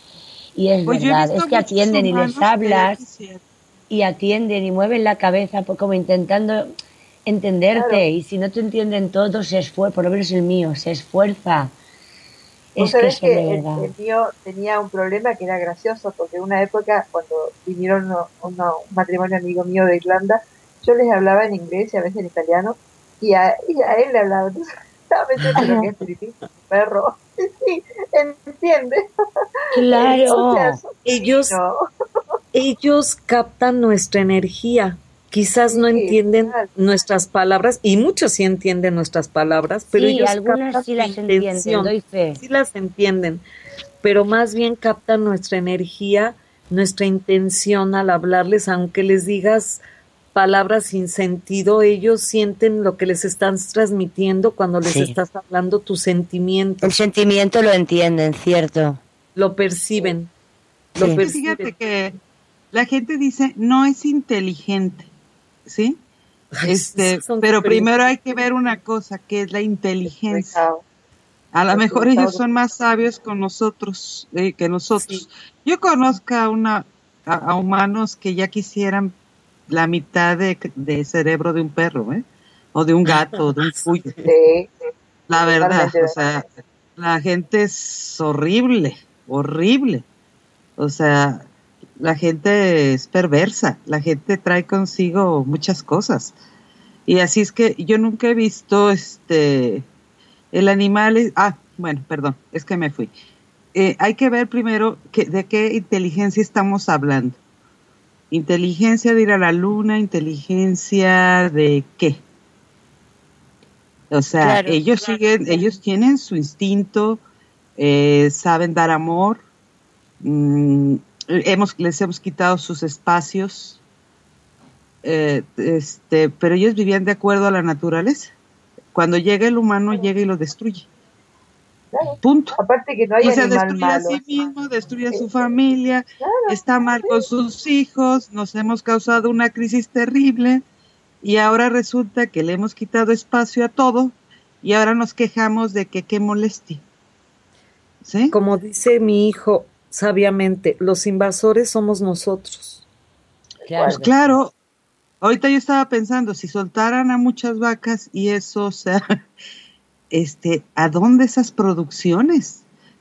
Y es pues verdad, es que atienden y les hablas y atienden y mueven la cabeza como intentando entenderte. Claro. Y si no te entienden todos, se esfuerza, por lo menos el mío, se esfuerza. Es que, que el, el mío tenía un problema que era gracioso, porque en una época, cuando vinieron uno, uno, un matrimonio amigo mío de Irlanda, yo les hablaba en inglés y a veces en italiano, y a, y a él le hablaba. Entonces, estaba pensando lo que es filipino, perro. Sí, entiende. Claro. O sea, ellos, ellos captan nuestra energía. Quizás sí, no entienden claro. nuestras palabras, y muchos sí entienden nuestras palabras, pero sí, ellos algunas captan sí las entienden, doy fe. Sí las entienden, pero más bien captan nuestra energía, nuestra intención al hablarles, aunque les digas palabras sin sentido, ellos sienten lo que les estás transmitiendo cuando les sí. estás hablando tus sentimientos. El sentimiento lo entienden, cierto. Lo perciben. Sí. Lo perciben. Fíjate que la gente dice, no es inteligente. ¿Sí? Este, pero primero hay que ver una cosa, que es la inteligencia. A lo mejor ellos son más sabios con nosotros eh, que nosotros. Sí. Yo conozco a, una, a, a humanos que ya quisieran la mitad de, de cerebro de un perro, ¿eh? O de un gato, o de un cuyo. Sí. La verdad, o sea, la gente es horrible, horrible. O sea, la gente es perversa, la gente trae consigo muchas cosas. Y así es que yo nunca he visto este el animal... Es, ah, bueno, perdón, es que me fui. Eh, hay que ver primero que, de qué inteligencia estamos hablando. Inteligencia de ir a la luna, inteligencia de qué. O sea, claro, ellos claro, siguen, claro. ellos tienen su instinto, eh, saben dar amor, mmm, Hemos, les hemos quitado sus espacios, eh, este, pero ellos vivían de acuerdo a la naturaleza. Cuando llega el humano, claro. llega y lo destruye. Claro. Punto. Aparte que no hay y se animal destruye malo. a sí mismo, destruye a su familia, claro. está mal con sus hijos, nos hemos causado una crisis terrible y ahora resulta que le hemos quitado espacio a todo y ahora nos quejamos de que qué molestia. ¿Sí? Como dice mi hijo sabiamente, los invasores somos nosotros. Claro. Pues claro, ahorita yo estaba pensando, si soltaran a muchas vacas y eso, o sea, este, ¿a dónde esas producciones?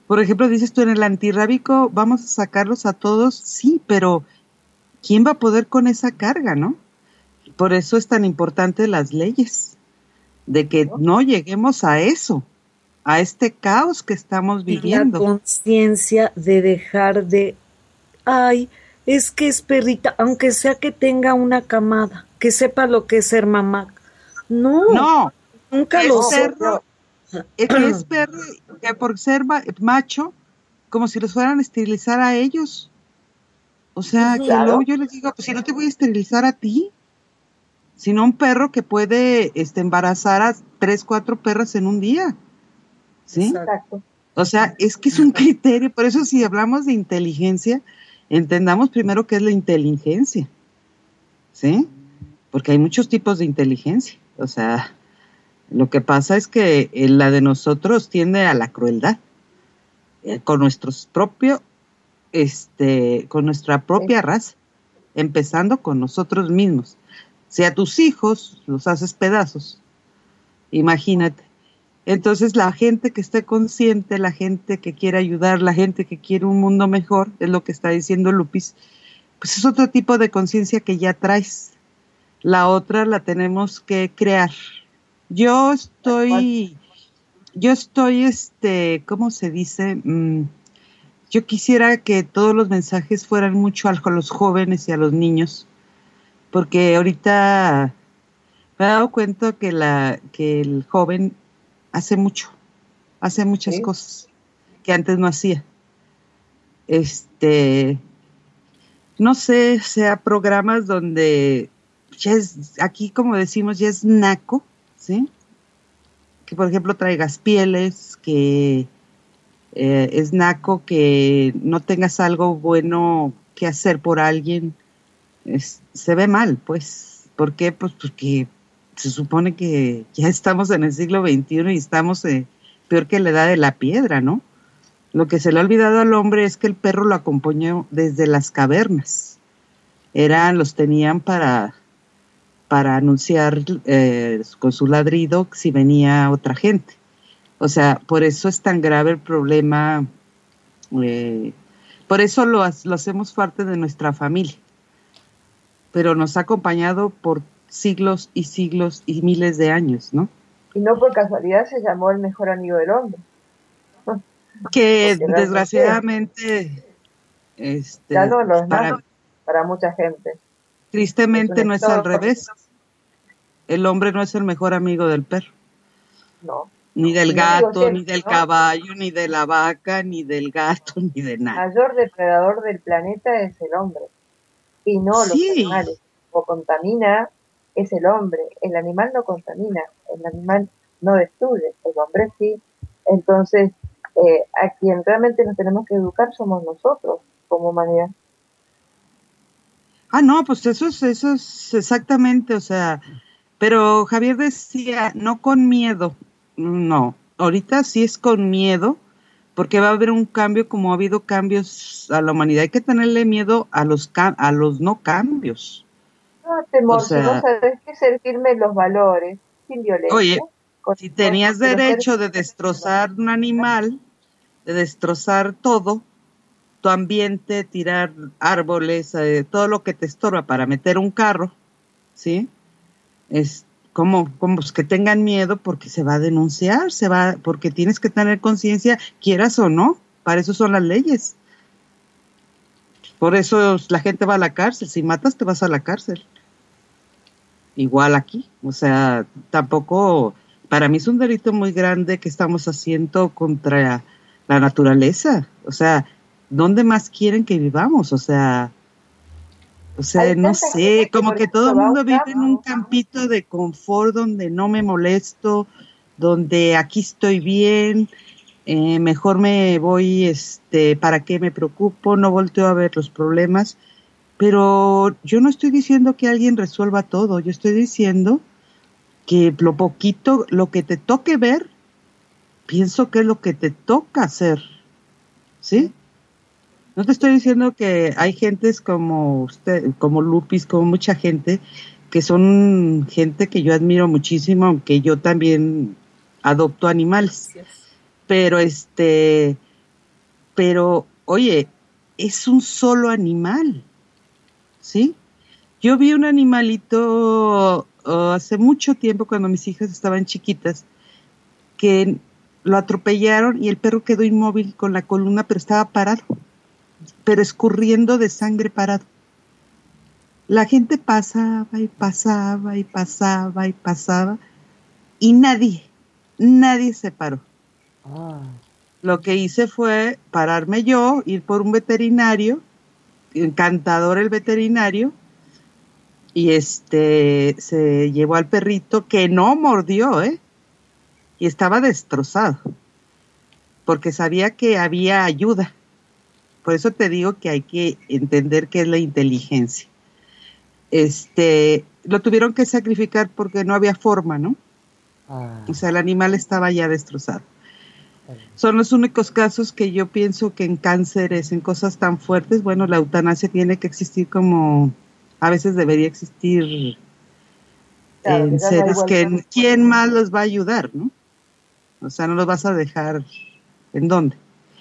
Por ejemplo, dices tú en el antirrábico, vamos a sacarlos a todos, sí, pero ¿quién va a poder con esa carga, no? Por eso es tan importante las leyes, de que no lleguemos a eso, a este caos que estamos viviendo. Y la conciencia de dejar de, ay, es que es perrita, aunque sea que tenga una camada, que sepa lo que es ser mamá. No, no nunca es lo perro, es que es perro, que por ser macho, como si los fueran a esterilizar a ellos. O sea, claro. Que luego yo les digo, pues si no te voy a esterilizar a ti, sino un perro que puede este, embarazar a tres, cuatro perras en un día. ¿Sí? Exacto. O sea, es que es un criterio, por eso si hablamos de inteligencia, entendamos primero qué es la inteligencia, ¿sí? Porque hay muchos tipos de inteligencia, o sea, lo que pasa es que la de nosotros tiende a la crueldad, eh, con nuestros propios, este, con nuestra propia sí. raza, empezando con nosotros mismos. Si a tus hijos los haces pedazos, imagínate. Entonces la gente que esté consciente, la gente que quiere ayudar, la gente que quiere un mundo mejor, es lo que está diciendo Lupis, pues es otro tipo de conciencia que ya traes. La otra la tenemos que crear. Yo estoy, yo estoy, este, ¿cómo se dice? Mm, yo quisiera que todos los mensajes fueran mucho a los jóvenes y a los niños, porque ahorita me he dado cuenta que la, que el joven hace mucho, hace muchas ¿Sí? cosas que antes no hacía. Este, no sé, sea programas donde ya es, aquí como decimos, ya es naco, ¿sí? Que por ejemplo traigas pieles, que eh, es naco que no tengas algo bueno que hacer por alguien, es, se ve mal, pues. ¿Por qué? Pues porque se supone que ya estamos en el siglo veintiuno y estamos eh, peor que la edad de la piedra, ¿no? Lo que se le ha olvidado al hombre es que el perro lo acompañó desde las cavernas. Eran, los tenían para, para anunciar eh, con su ladrido si venía otra gente. O sea, por eso es tan grave el problema, eh, por eso lo, lo hacemos parte de nuestra familia. Pero nos ha acompañado por siglos y siglos y miles de años, ¿no? Y no por casualidad se llamó el mejor amigo del hombre. Que desgraciadamente este, ya no lo es para, más para mucha gente. Tristemente es no es al revés. El hombre no es el mejor amigo del perro. No. Ni del gato, siempre, ni del ¿no? caballo, ni de la vaca, ni del gato, ni de nada. El mayor depredador del planeta es el hombre. Y no sí. los animales. O contamina es el hombre. El animal no contamina. El animal no destruye. El hombre sí. Entonces, eh, a quien realmente nos tenemos que educar somos nosotros, como humanidad. Ah, no, pues eso es, eso es exactamente, o sea, pero Javier decía, no con miedo, no, ahorita sí es con miedo, porque va a haber un cambio como ha habido cambios a la humanidad, hay que tenerle miedo a los a los no cambios. No, temor, o sea, si no sabes qué ser firme en los valores, sin violencia. Oye, si tenías derecho de destrozar un animal, de destrozar todo, tu ambiente, tirar árboles, eh, todo lo que te estorba para meter un carro, ¿sí? Es como, como pues que tengan miedo porque se va a denunciar, se va, porque tienes que tener conciencia, quieras o no, para eso son las leyes. Por eso la gente va a la cárcel, si matas te vas a la cárcel. Igual aquí, o sea, tampoco, para mí es un delito muy grande que estamos haciendo contra la naturaleza, o sea, ¿dónde más quieren que vivamos? O sea, o sea, no sé, como que todo el mundo vive en un campito de confort donde no me molesto, donde aquí estoy bien, eh, mejor me voy, este, ¿para qué me preocupo? No volteo a ver los problemas, pero yo no estoy diciendo que alguien resuelva todo, yo estoy diciendo que lo poquito, lo que te toque ver, pienso que es lo que te toca hacer, ¿sí? No te estoy diciendo que hay gentes como usted, como Lupis, como mucha gente, que son gente que yo admiro muchísimo, aunque yo también adopto animales. Pero este, pero, oye, es un solo animal, ¿sí? Yo vi un animalito uh, hace mucho tiempo, cuando mis hijas estaban chiquitas, que lo atropellaron y el perro quedó inmóvil con la columna, pero estaba parado, pero escurriendo de sangre parado. La gente pasaba y pasaba y pasaba y pasaba y nadie, nadie se paró. Ah. Lo que hice fue pararme yo, ir por un veterinario, encantador el veterinario, y este se llevó al perrito, que no mordió, ¿eh? Y estaba destrozado, porque sabía que había ayuda. Por eso te digo que hay que entender qué es la inteligencia. Este, lo tuvieron que sacrificar porque no había forma, ¿no? Ah. O sea, el animal estaba ya destrozado. Son los únicos casos que yo pienso que en cánceres, en cosas tan fuertes, bueno, la eutanasia tiene que existir como, a veces debería existir Claro, que en ya no hay seres que, vuelta. ¿quién más los va a ayudar, no? O sea, no los vas a dejar, ¿en dónde?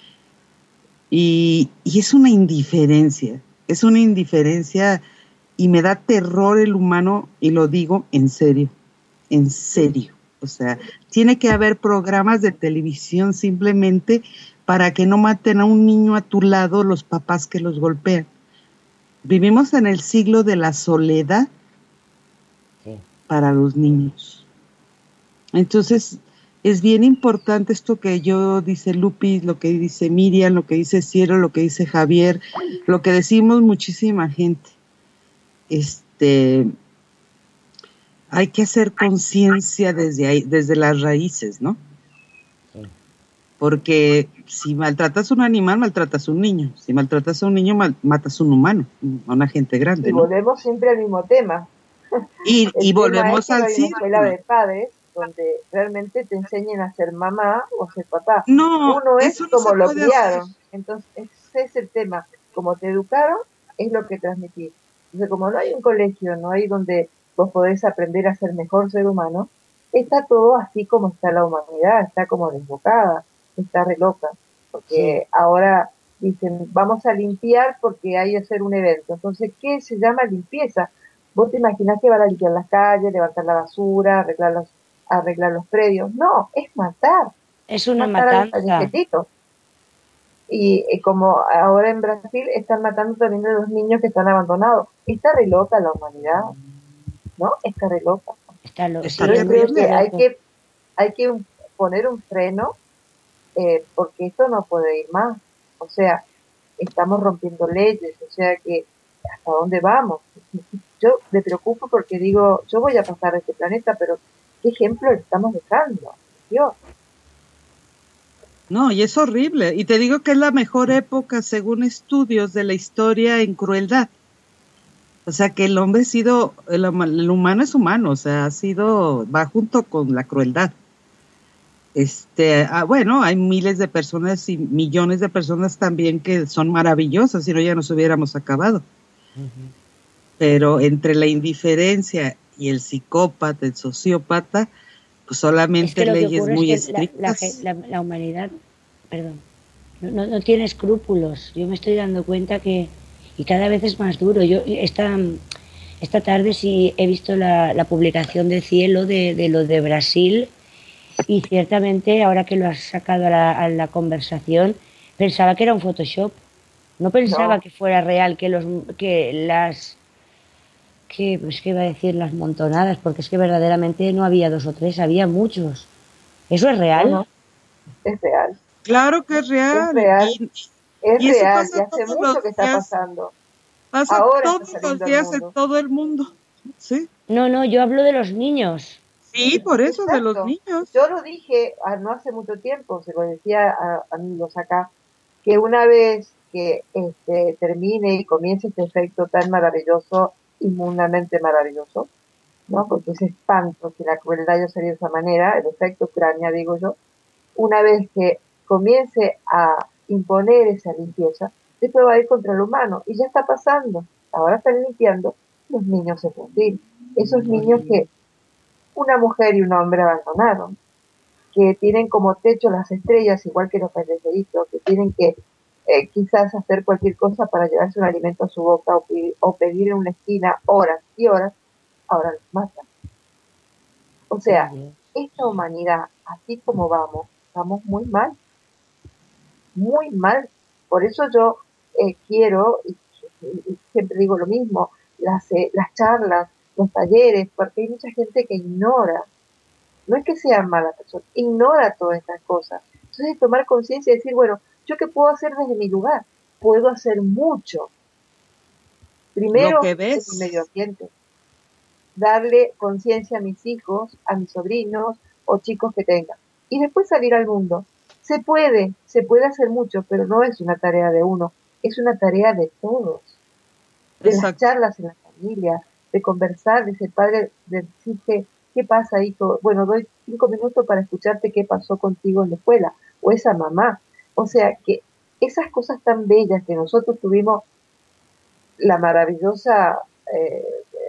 Y, y es una indiferencia, es una indiferencia y me da terror el humano, y lo digo en serio, en serio. O sea, tiene que haber programas de televisión simplemente para que no maten a un niño a tu lado los papás que los golpean. Vivimos en el siglo de la soledad Sí. para los niños. Entonces, es bien importante esto que yo dice Lupi, lo que dice Miriam, lo que dice Cielo, lo que dice Javier, lo que decimos muchísima gente. Este, hay que hacer conciencia desde ahí, desde las raíces, ¿no? Sí. Porque si maltratas a un animal, maltratas a un niño. Si maltratas a un niño, mal, matas a un humano, a una gente grande, Y ¿no? volvemos siempre al mismo tema. Y, El y tema volvemos es que no al hay una escuela círculo. de padres donde realmente te enseñen a ser mamá o ser papá. No, Uno es eso no como se lo puede hacer. criaron. Entonces, ese es el tema. Como te educaron, es lo que transmitís. Entonces, como no hay un colegio, no hay donde vos podés aprender a ser mejor ser humano, está todo así como está la humanidad, está como desbocada, está re loca. Porque Sí. ahora dicen, vamos a limpiar porque hay que hacer un evento. Entonces, ¿qué se llama limpieza? ¿Vos te imaginás que van a limpiar las calles, levantar la basura, arreglar los, arreglar los predios? No, es matar, Es una matar a los matanza. animalitos. Y eh, como ahora en Brasil están matando también a los niños que están abandonados. Está re loca la humanidad, ¿no? Está re loca. Está lo, Está sí, Yo el mundo creo está que terrible. hay loco. que, hay que un- poner un freno eh, porque esto no puede ir más. O sea, estamos rompiendo leyes, o sea que hasta dónde vamos. Yo me preocupo porque digo, yo voy a pasar a este planeta, pero ¿qué ejemplo le estamos dejando? Dios, No, y es horrible. Y te digo que es la mejor época, según estudios de la historia, en crueldad. O sea, que el hombre ha sido, el, huma- el humano es humano, o sea, ha sido, va junto con la crueldad. Este, ah, bueno, hay miles de personas y millones de personas también que son maravillosas, si no ya nos hubiéramos acabado. Ujú. Pero entre la indiferencia y el psicópata, el sociópata, pues Es solamente que lo que leyes ocurre es muy que la, la, ge- estrictas. la- la humanidad, perdón, no, no, no tiene escrúpulos. Yo me estoy dando cuenta que, y cada vez es más duro. Yo esta, esta tarde sí he visto la, la publicación de Cielo de, de lo de Brasil, y ciertamente ahora que lo has sacado a la, a la conversación, pensaba que era un Photoshop. No pensaba no, que fuera real, que los que las que pues que iba a decir las montonadas, porque es que verdaderamente no había dos o tres, había muchos. ¿Eso es no, real? no, es real, Claro que es es real. real, Y, es y eso real, y pasa hace todos los mucho que está días, pasando. pasa Ahora está todos los saliendo al días en mundo. todo el mundo. ¿Sí? No, no, yo hablo de los niños. Sí, por eso de los Exacto. niños. Yo lo dije ah, no hace mucho tiempo, se lo decía a amigos acá, que una vez que este, termine y comience este efecto tan maravilloso, inmundamente maravilloso, ¿no? Porque ese espanto que la crueldad ya sería de esa manera, el efecto Ucrania, digo yo, una vez que comience a imponer esa limpieza, después va a ir contra el humano, y ya está pasando. Ahora están limpiando los niños infantiles, esos niños que una mujer y un hombre abandonaron, que tienen como techo las estrellas, igual que los pendejeritos, que tienen que eh, quizás hacer cualquier cosa para llevarse un alimento a su boca o pedir, o pedir en una esquina horas y horas, ahora los matan. O sea, esta humanidad, así como vamos, vamos muy mal, muy mal. Por eso yo eh, quiero, y, y siempre digo lo mismo, las, eh, las charlas, los talleres, porque hay mucha gente que ignora, no es que sea mala persona, ignora todas estas cosas. Entonces tomar conciencia y decir, bueno, ¿yo qué puedo hacer desde mi lugar? Puedo hacer mucho. Primero, en el medio ambiente. Darle conciencia a mis hijos, a mis sobrinos o chicos que tengan. Y después salir al mundo. Se puede, se puede hacer mucho, pero no es una tarea de uno, es una tarea de todos. De Exacto. Las charlas en la familia, de conversar, de ser padre, de decirte, ¿qué pasa, hijo? Bueno, doy cinco minutos para escucharte qué pasó contigo en la escuela, o esa mamá. O sea, que esas cosas tan bellas que nosotros tuvimos la maravillosa eh,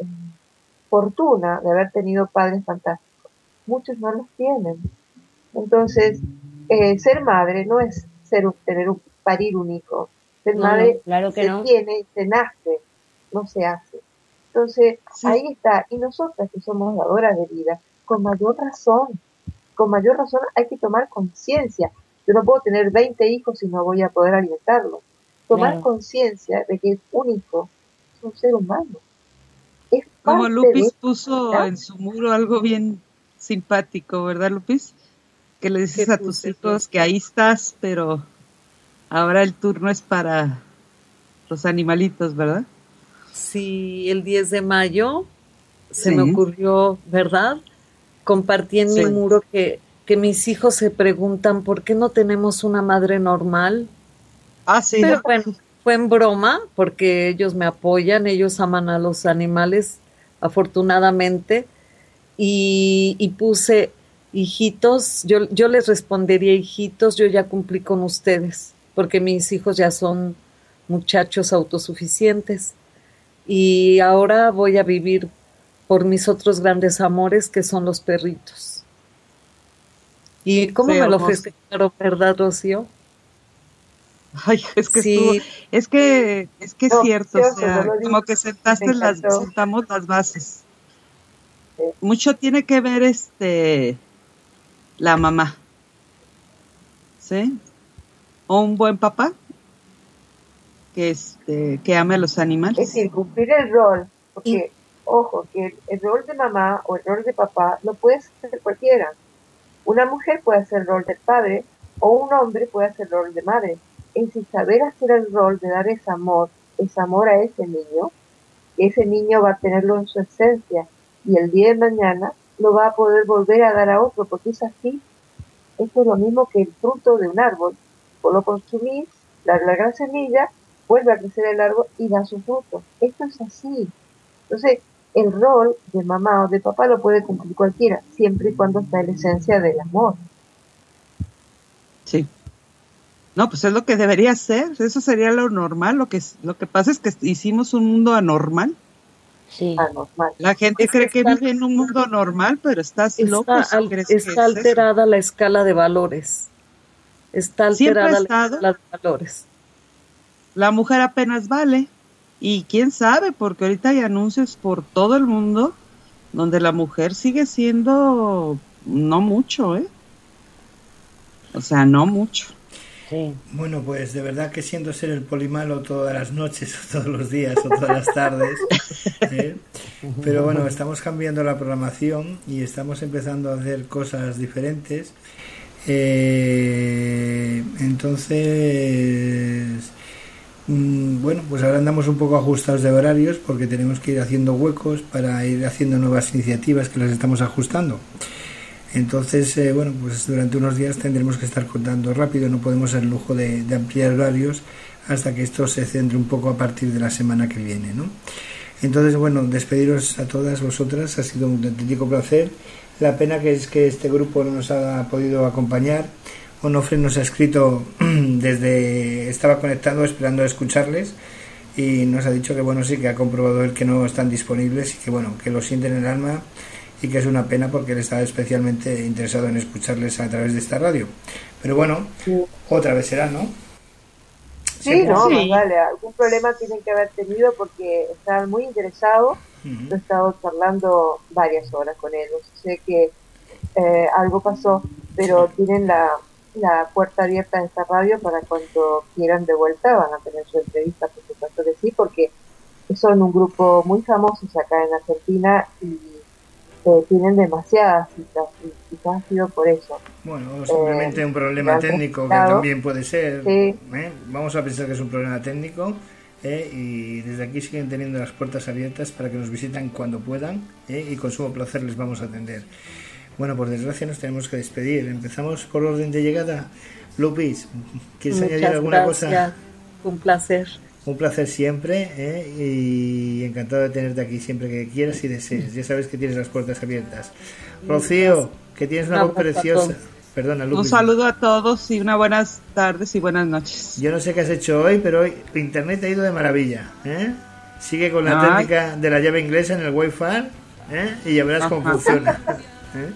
fortuna de haber tenido padres fantásticos, muchos no los tienen. Entonces, eh, ser madre no es ser tener un, parir un hijo. Ser no, madre no, claro que se no. tiene, se nace, no se hace. Entonces, sí. Ahí está. Y nosotras que somos dadoras de vida, con mayor razón, con mayor razón hay que tomar conciencia. Yo no puedo tener veinte hijos y no voy a poder alimentarlos. Tomar claro. conciencia de que un hijo es un ser humano. Es Como Lupis puso ¿verdad? En su muro algo bien simpático, ¿verdad, Lupis? Que le dices a tus hijos que ahí estás, pero ahora el turno es para los animalitos, ¿verdad? Sí, el diez de mayo se sí. me ocurrió, ¿verdad? Compartí en sí. mi muro que, que mis hijos se preguntan ¿por qué no tenemos una madre normal? Ah, sí. Pero bueno, fue en broma, porque ellos me apoyan, ellos aman a los animales, afortunadamente, y, y puse, hijitos, yo, yo les respondería, hijitos, yo ya cumplí con ustedes, porque mis hijos ya son muchachos autosuficientes, y ahora voy a vivir por mis otros grandes amores, que son los perritos. ¿Y cómo sí, me lo festejaron, verdad, Rocío? Ay, es que sí. estuvo, es que, es que no, es cierto, o sea, no como que sentaste las, sentamos las bases. Sí. Mucho tiene que ver este, la mamá, ¿sí? O un buen papá, que este, que ame a los animales. Es decir, cumplir el rol, porque, y, ojo, que el, el rol de mamá o el rol de papá lo puede hacer cualquiera. Una mujer puede hacer el rol de padre, o un hombre puede hacer el rol de madre. Es decir, saber hacer el rol de dar ese amor, ese amor a ese niño, ese niño va a tenerlo en su esencia y el día de mañana lo va a poder volver a dar a otro, porque es así. Esto es lo mismo que el fruto de un árbol. Vos lo consumís, la, la gran semilla, vuelve a crecer el árbol y da su fruto. Esto es así. Entonces, el rol de mamá o de papá lo puede cumplir cualquiera, siempre y cuando está en la esencia del amor. Sí. No, pues es lo que debería ser, eso sería lo normal, lo que lo que pasa es que hicimos un mundo anormal. Sí. Anormal. La gente es cree que, que vive en un mundo normal, pero estás está loco. Si al, crees está que alterada es la escala de valores. Está alterada la escala de valores. La mujer apenas vale, y quién sabe, porque ahorita hay anuncios por todo el mundo donde la mujer sigue siendo no mucho, ¿eh? O sea, no mucho. Sí. Bueno, pues de verdad que siento ser el polimalo todas las noches, o todos los días, o todas las tardes, ¿eh? Pero bueno, estamos cambiando la programación y estamos empezando a hacer cosas diferentes. Eh, entonces, mmm, bueno, pues ahora andamos un poco ajustados de horarios porque tenemos que ir haciendo huecos para ir haciendo nuevas iniciativas que las estamos ajustando. Entonces, eh, bueno, pues durante unos días tendremos que estar contando rápido, no podemos hacer el lujo de, de ampliar horarios hasta que esto se centre un poco a partir de la semana que viene, ¿no? Entonces, bueno, despediros a todas vosotras, ha sido un auténtico placer. La pena que es que este grupo no nos ha podido acompañar. Onofre nos ha escrito desde, estaba conectado esperando a escucharles y nos ha dicho que bueno, sí que ha comprobado él que no están disponibles y que bueno, que lo sienten en el alma y que es una pena porque él estaba especialmente interesado en escucharles a través de esta radio. Pero bueno, sí. Otra vez será, ¿no? Sí, no, Sí. más vale, algún problema tienen que haber tenido porque estaban muy interesados. Ujú. Yo he estado charlando varias horas con ellos. Sé que eh, algo pasó, pero tienen la, la puerta abierta de esta radio para cuando quieran de vuelta van a tener su entrevista, por supuesto que sí, porque son un grupo muy famoso acá en Argentina y eh, tienen demasiadas citas y quizás ha sido por eso. Bueno, o simplemente Eh, un problema lo han técnico que necesitado. también puede ser. Sí. ¿eh? Vamos a pensar que es un problema técnico ¿eh? y desde aquí siguen teniendo las puertas abiertas para que nos visiten cuando puedan ¿eh? y con sumo placer les vamos a atender. Bueno, por desgracia nos tenemos que despedir. Empezamos por orden de llegada. Lupis, ¿quieres Muchas añadir alguna gracias. cosa? Un placer. Un placer siempre ¿eh? y encantado de tenerte aquí siempre que quieras y desees. Ya sabes que tienes las puertas abiertas. Rocío, que tienes una Un voz abrazo a preciosa. todos. Perdona, Un Lupis. saludo a todos y unas buenas tardes y buenas noches. Yo no sé qué has hecho hoy, pero hoy internet ha ido de maravilla. ¿eh? Sigue con la Ay. técnica de la llave inglesa en el wifi ¿eh? y ya verás cómo Ajá. funciona. ¿eh?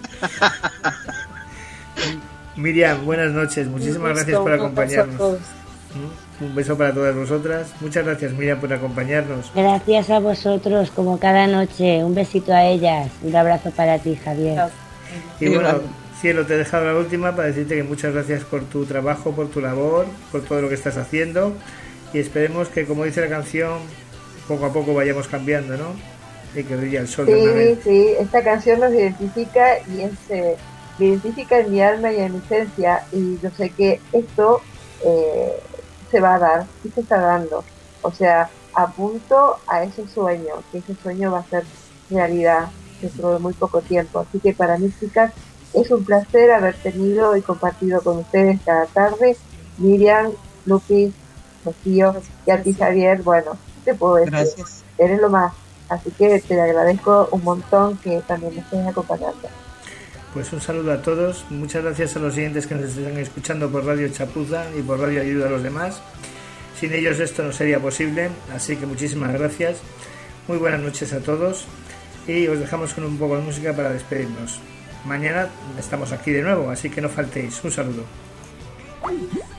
Miriam, buenas noches. Muchísimas Un gracias gusto, por un abrazo a acompañarnos. todos. ¿Mm? Un beso para todas vosotras. Muchas gracias, Miriam, por acompañarnos. Gracias a vosotros, como cada noche. Un besito a ellas. Un abrazo para ti, Javier. Y bueno, Igual. Cielo, te he dejado la última para decirte que muchas gracias por tu trabajo, por tu labor, por todo lo que estás haciendo y esperemos que, como dice la canción, poco a poco vayamos cambiando, ¿no? Y que brille el sol de una Sí, vez. sí, esta canción nos identifica y es, eh, me identifica en mi alma y en mi esencia y yo sé que esto eh, se va a dar y se está dando. O sea, apunto a ese sueño, que ese sueño va a ser realidad dentro de muy poco tiempo. Así que para mí, chicas, es un placer haber tenido y compartido con ustedes cada tarde. Miriam, Lupi, Rocío y a ti, Javier, bueno, ¿qué te puedo decir? Gracias. Eres lo más. Así que te agradezco un montón que también me estés acompañando. Pues un saludo a todos. Muchas gracias a los siguientes que nos están escuchando por Radio Chapuza y por Radio Ayuda a los Demás. Sin ellos esto no sería posible, así que muchísimas gracias. Muy buenas noches a todos y os dejamos con un poco de música para despedirnos. Mañana estamos aquí de nuevo, así que no faltéis. Un saludo.